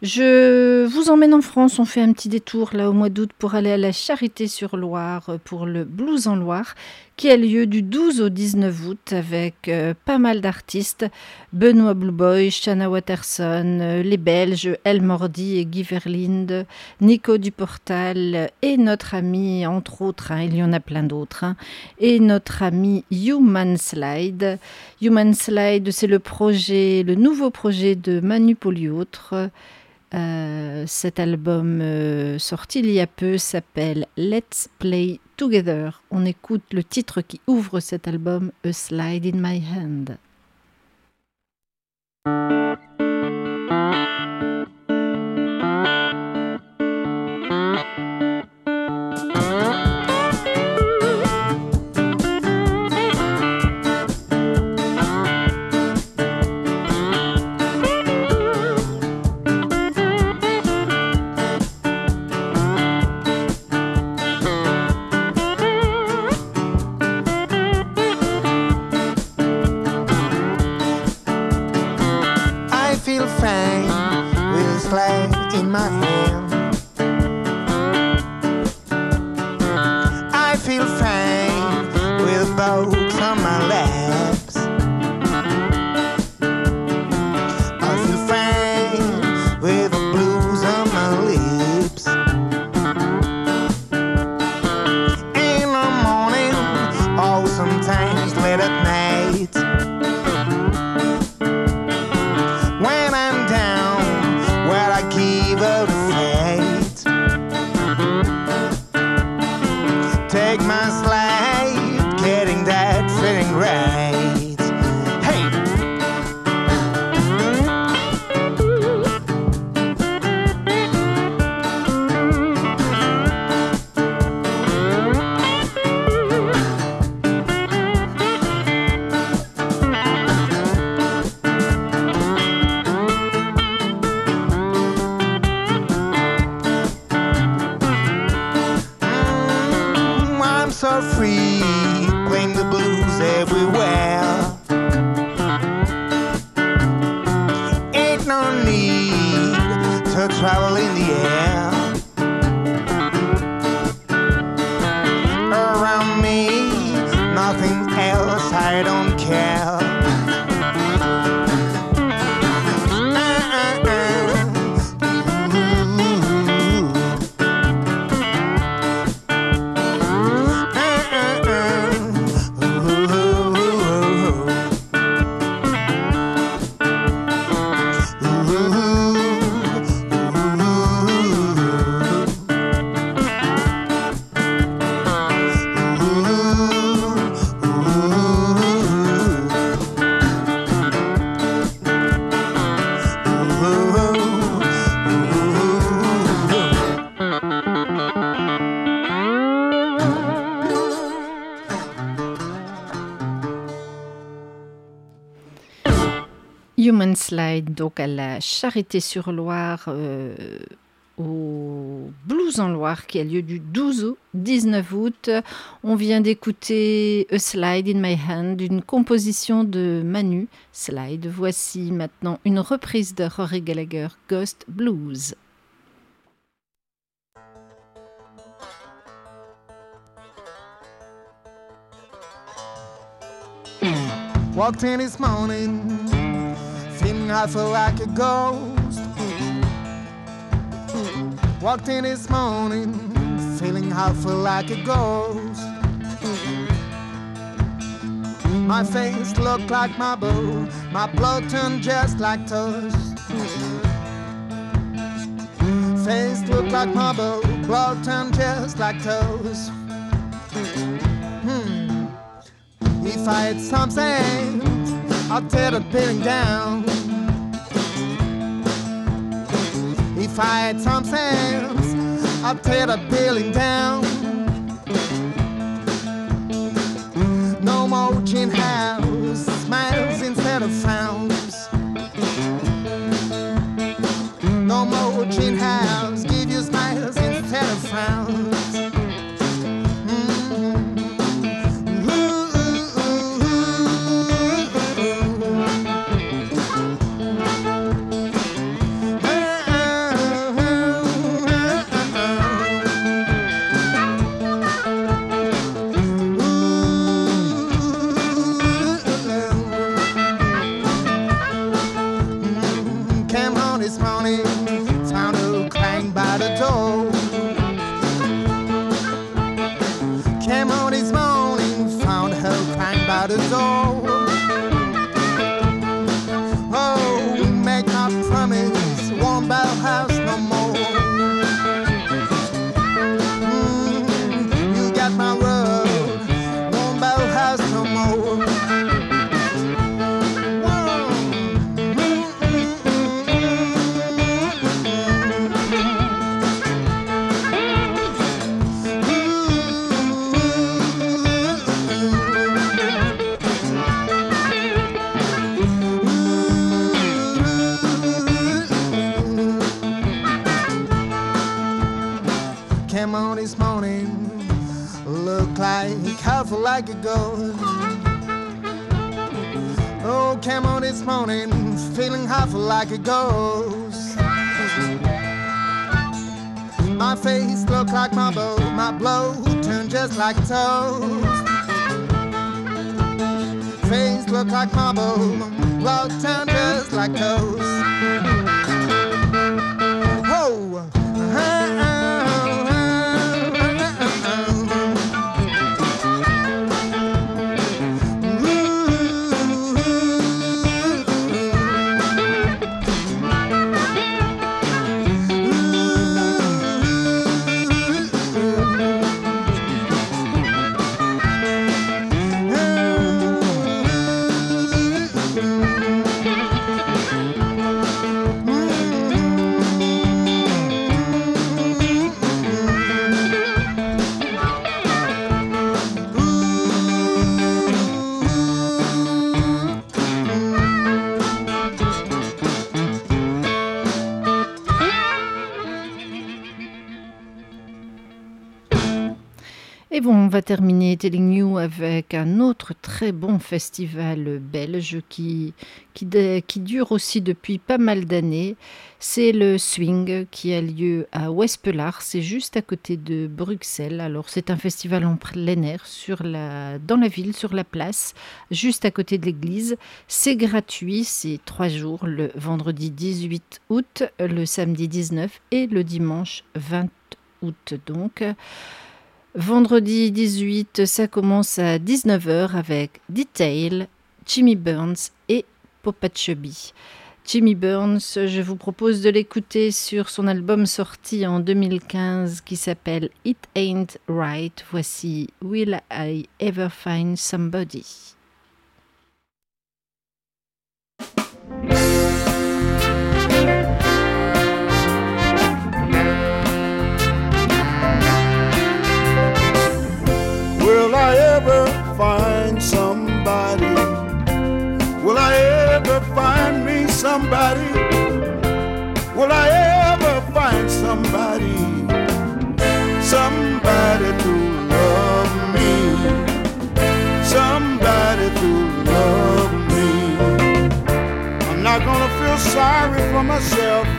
Je vous emmène en France, on fait un petit détour là au mois d'août pour aller à la Charité-sur-Loire pour le Blues en Loire qui a lieu du 12 au 19 août avec pas mal d'artistes, Benoît Blueboy, Shanna Watterson, les Belges El Mordi et Guy Verlinde, Nico Duportal et notre ami, entre autres, il y en a plein d'autres, et notre ami Human Slide. Human Slide, c'est le nouveau projet de Manu Poliautre, Cet album sorti il y a peu s'appelle Let's Play Together. On écoute le titre qui ouvre cet album, A Slide in My Hand. Human Slide, donc à la Charité-sur-Loire, au Blues en Loire, qui a lieu du 12 au 19 août. On vient d'écouter A Slide in My Hand, une composition de Manu Slide. Voici maintenant une reprise de Rory Gallagher, Ghost Blues. Walked in this morning, feeling I feel like a ghost. Walked in this morning, feeling I feel like a ghost. My face looked like marble, my blood turned just like toast. Face looked like marble, blood turned just like toast. If I had something, I'd tear the building down. If I had some sense, I'd tear the building down. No more gin house, smiles instead of frowns. No more gin house, give you smiles instead of frowns. Oh, make my promise, warm bell house. look like, colorful like a ghost. Oh, came on this morning, feeling awful like a ghost. My face look like marble, my blow turned just like toast. Face look like marble, blow turned just like toast. Oh, Et bon, on va terminer Telling You avec un autre très bon festival belge qui dure aussi depuis pas mal d'années. C'est le Swing qui a lieu à Wespelaar, c'est juste à côté de Bruxelles. Alors c'est un festival en plein air dans la ville, sur la place, juste à côté de l'église. C'est gratuit, c'est 3 jours, le vendredi 18 août, le samedi 19 et le dimanche 20 août donc. Vendredi 18, ça commence à 19h avec Detail, Jimmy Burns et Popa Chubby. Jimmy Burns, je vous propose de l'écouter sur son album sorti en 2015 qui s'appelle It Ain't Right. Voici Will I Ever Find Somebody? Will I ever find somebody? Will I ever find me somebody? Will I ever find somebody? Somebody to love me. Somebody to love me. I'm not gonna feel sorry for myself.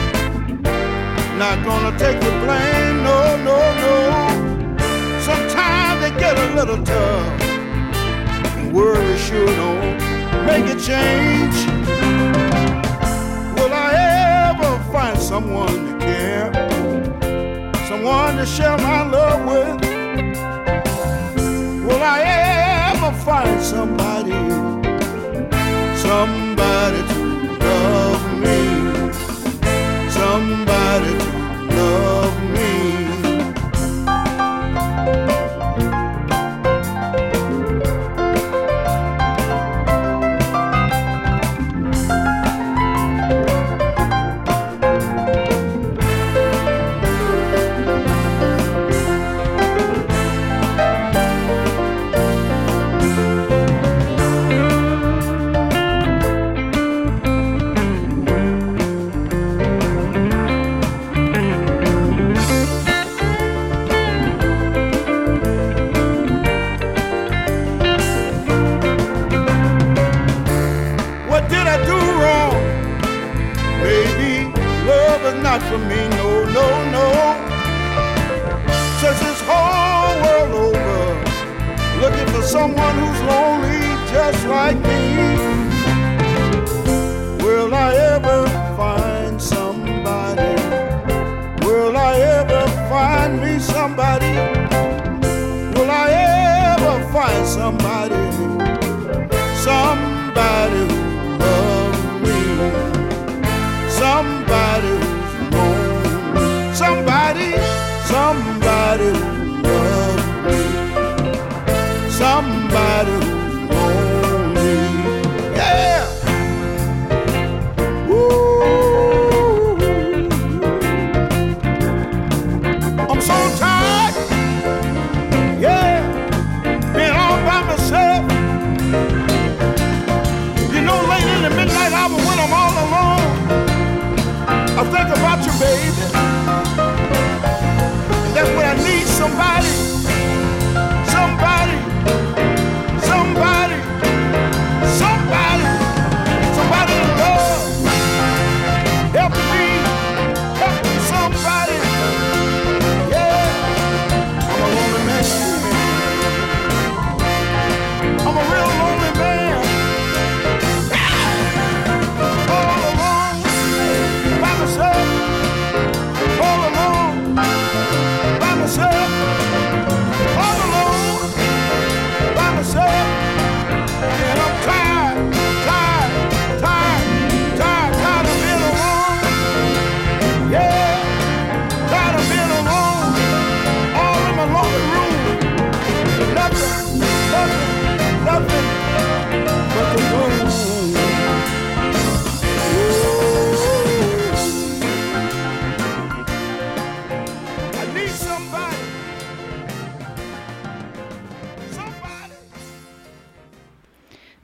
Not gonna take the blame, no, no, no. Sometimes they get a little tough, and worry sure don't make a change. Will I ever find someone to care, someone to share my love with? Will I ever find somebody, somebody to love me, somebody to love me? For me, no, no, no. Since this whole world over, looking for someone who's lonely just like me. Will I ever find somebody? Will I ever find me somebody? Will I ever find somebody? Somebody who loves me. Somebody who somebody, somebody who loves me, somebody who's lonely, yeah. Ooh. I'm so tired, yeah, being all by myself.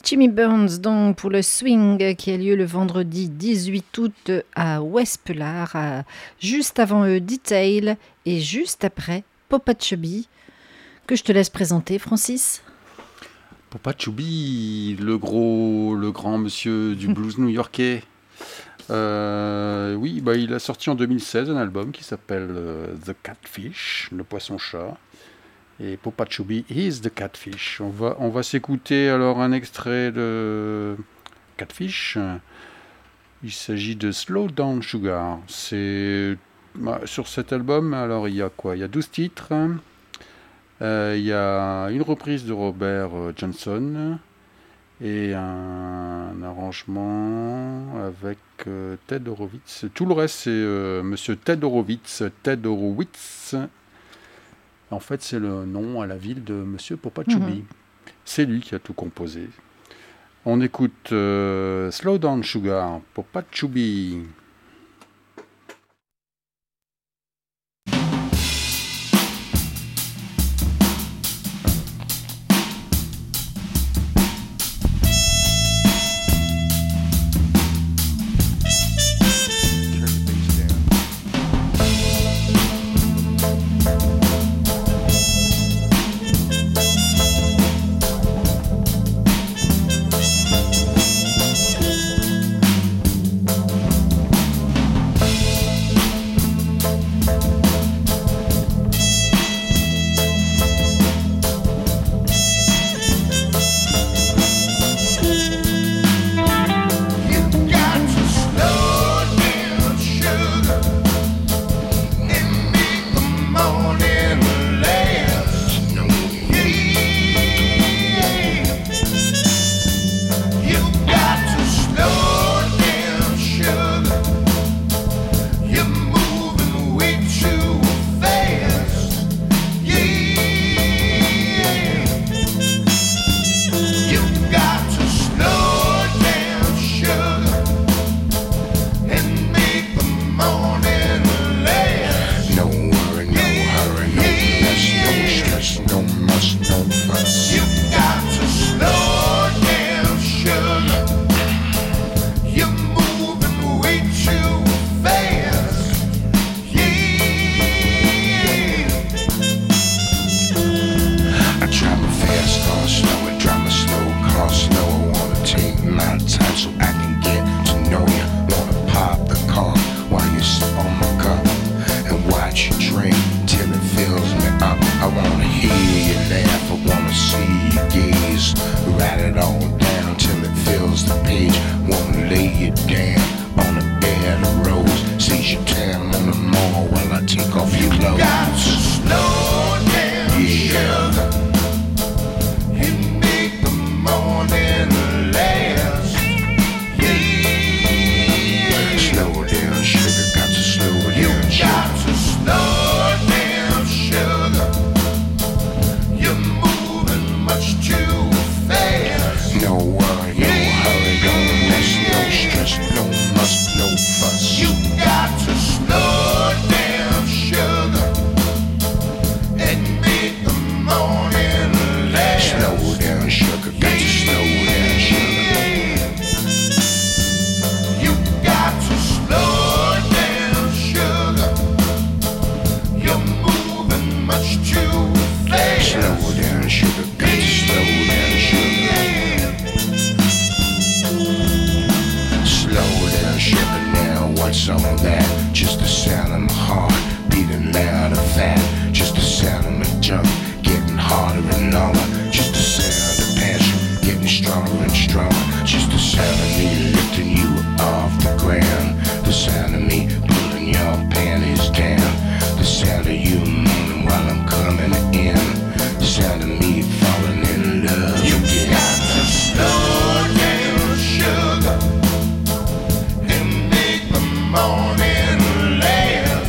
Jimmy Burns donc pour le swing qui a lieu le vendredi 18 août à West-Pelard, juste avant Detail et juste après Popa Chubby, que je te laisse présenter, Francis. Popa Chubby, le grand monsieur du blues new-yorkais. Oui, il a sorti en 2016 un album qui s'appelle The Catfish, le poisson-chat. Et Popa Chubby is the Catfish. On va s'écouter alors un extrait de Catfish. Il s'agit de Slow Down Sugar. C'est sur cet album, alors il y a quoi ? Il y a 12 titres. Il y a une reprise de Robert Johnson et un arrangement avec Ted Horowitz. Tout le reste, c'est Monsieur Ted Horowitz. En fait, c'est le nom à la ville de Monsieur Popa Chubby. C'est lui qui a tout composé. On écoute Slow Down Sugar, Popa Chubby.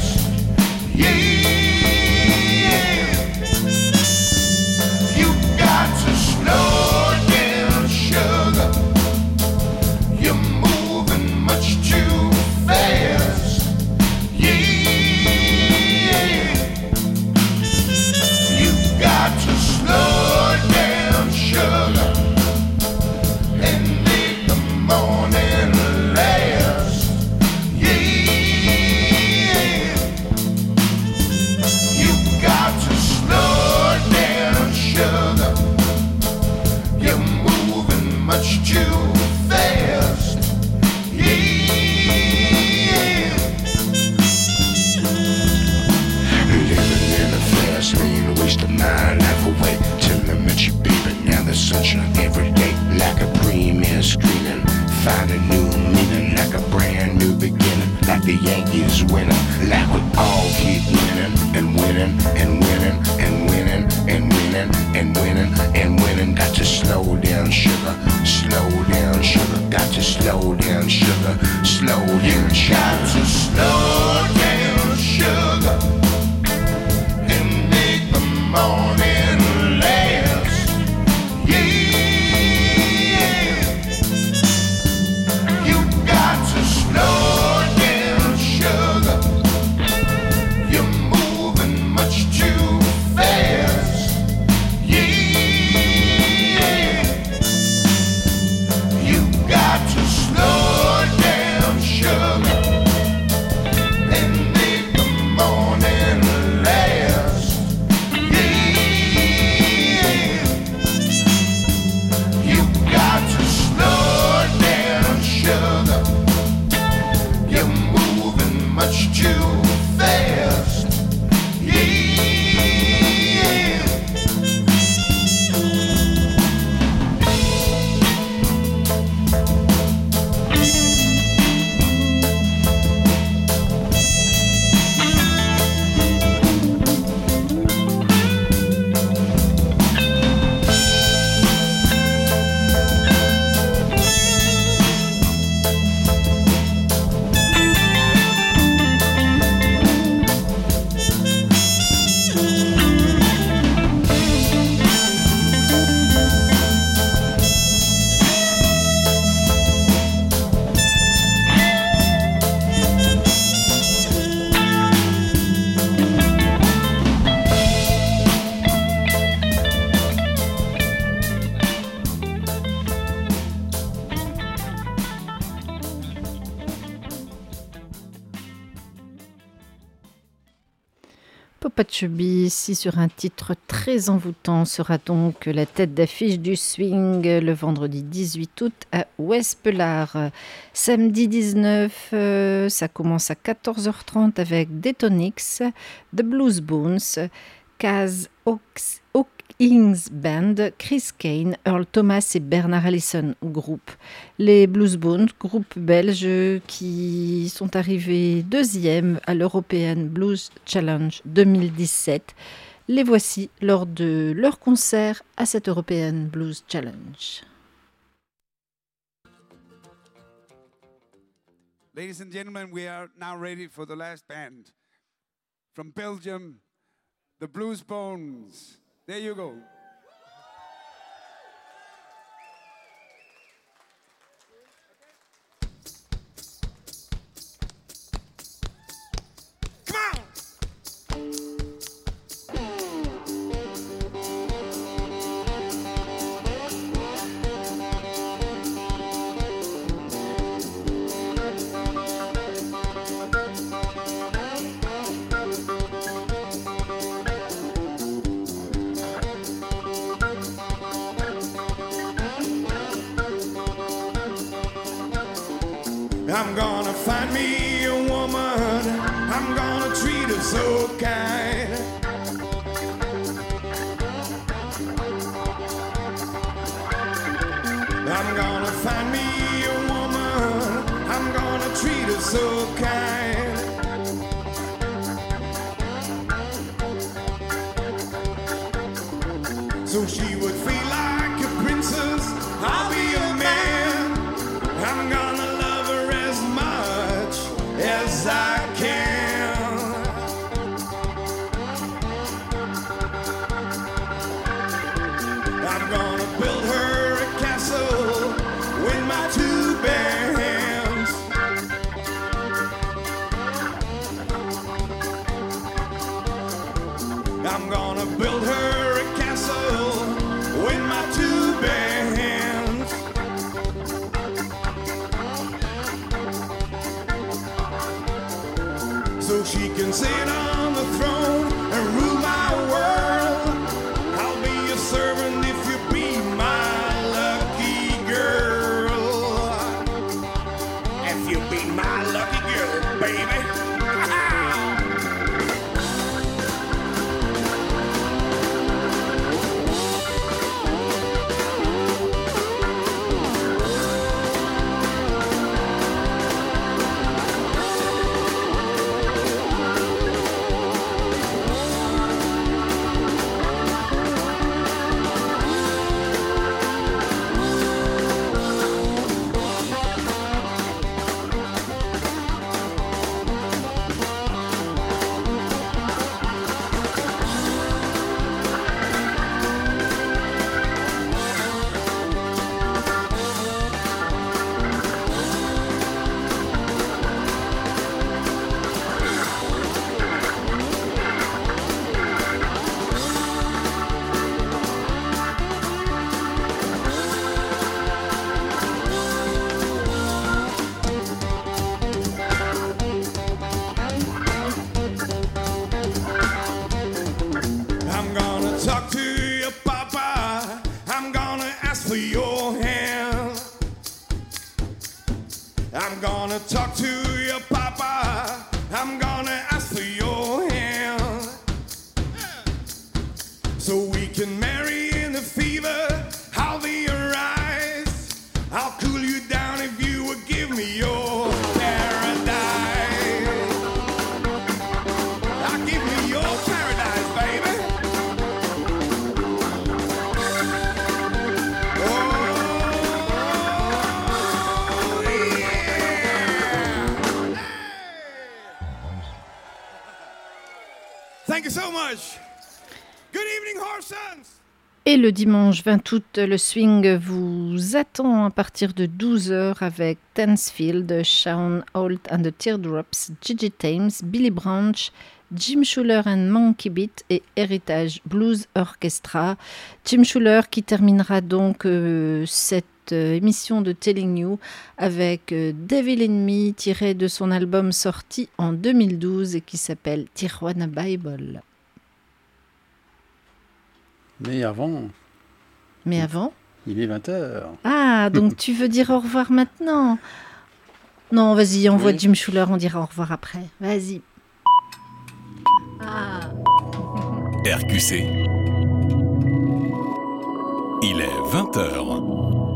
You got my life away till I met you, baby. Now the sunshine every day, like a premier screening. Find a new meaning, like a brand new beginning. Like the Yankees winning, like we all keep winning and winning and winning and winning and winning and winning and winning. Got to slow down, sugar. Slow down, sugar. Got to slow down, sugar. Slow down, sugar. Got to slow down, sugar. And make the morning last. Yeah. You got to slow down, sugar. You're moving much too fast. Yeah. You got to slow down, sugar, and make the morning last. Yeah. You got to slow down, sugar. You're moving much too fast. Yeah. Popa Chubby, ici sur un titre très envoûtant, sera donc la tête d'affiche du swing le vendredi 18 août à Ouespelard. Samedi 19, ça commence à 14h30 avec Detonix, The Blues Bones, Kaz Hawkins Band, Chris Kane, Earl Thomas et Bernard Allison groupe. Les Blues Bones, groupe belge qui sont arrivés deuxième à l'European Blues Challenge 2017. Les voici lors de leur concert à cette European Blues Challenge. Ladies and gentlemen, we are now ready for the last band. From Belgium, the Blues Bones. There you go. I'm gonna find me a woman, I'm gonna treat her so kind. I'm gonna find me a woman, I'm gonna treat her so kind. So she would feel like a princess, I'll be a man. I'm gonna love her as much as I can. I'm gonna build her a castle with my two bare hands. I'm gonna build her a castle with my two bare hands. talk to your papa. I'm gonna ask for your hand. I'm gonna talk to your papa. I'm gonna ask for your hand. So we can marry in the fever. I'll be your eyes. I'll cool you down if you would give me your paradise. I'll give me your paradise, baby. Thank you so much. Good evening, Horsons. Et le dimanche 20 août, le swing vous attend à partir de 12h avec Tansfield, Shawn Holt and the Teardrops, Gigi Thames, Billy Branch, Jim Schuller and Monkey Beat et Heritage Blues Orchestra. Jim Schuller qui terminera donc cette émission de Telling You avec Devil in Me tiré de son album sorti en 2012 et qui s'appelle Tijuana Bible. Mais avant, il est 20h. Ah, donc tu veux dire au revoir maintenant? Non, vas-y, envoie Oui. Jim Schuller, on dira au revoir après. Vas-y. Ah. RQC. Il est 20h.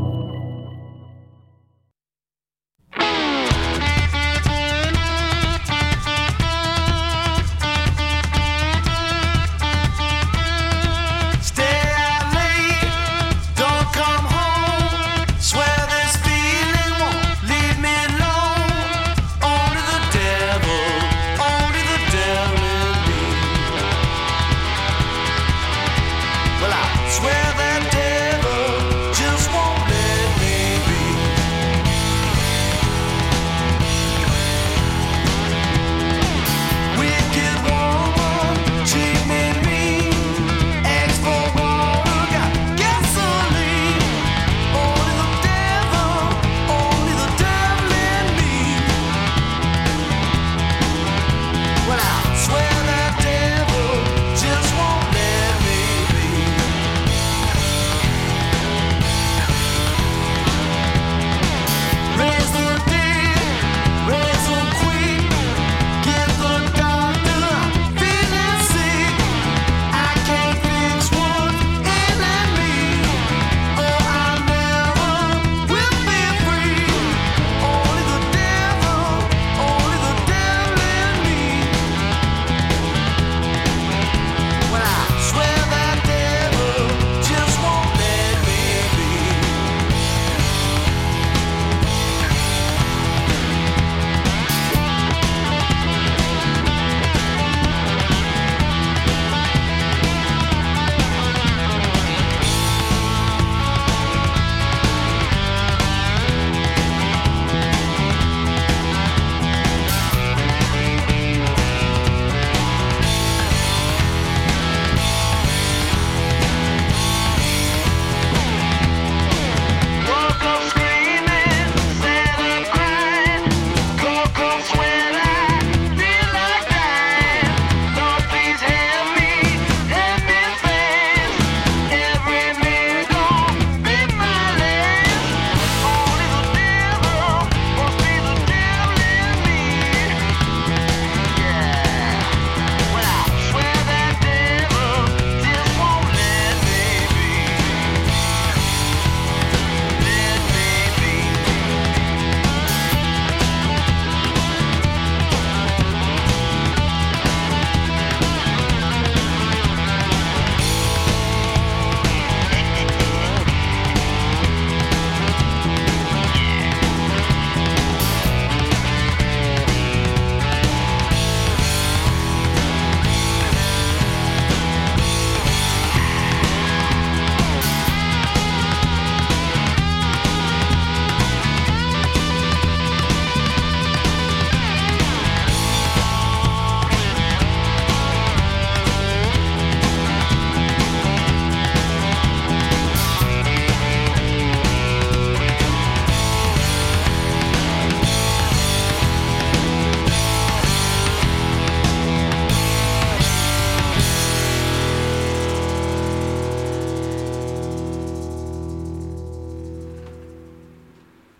Swear that devil just won't let me be.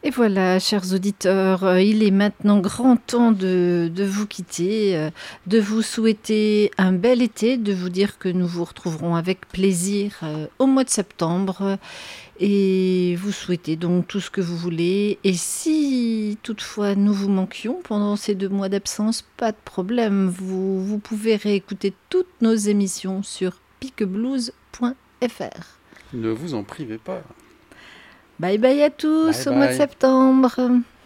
Et voilà, chers auditeurs, il est maintenant grand temps de vous quitter, de vous souhaiter un bel été, de vous dire que nous vous retrouverons avec plaisir au mois de septembre et vous souhaiter donc tout ce que vous voulez. Et si toutefois nous vous manquions pendant ces 2 mois d'absence, pas de problème, vous pouvez réécouter toutes nos émissions sur piqueblues.fr. Ne vous en privez pas. Bye bye à tous, Bye au mois de bye. septembre.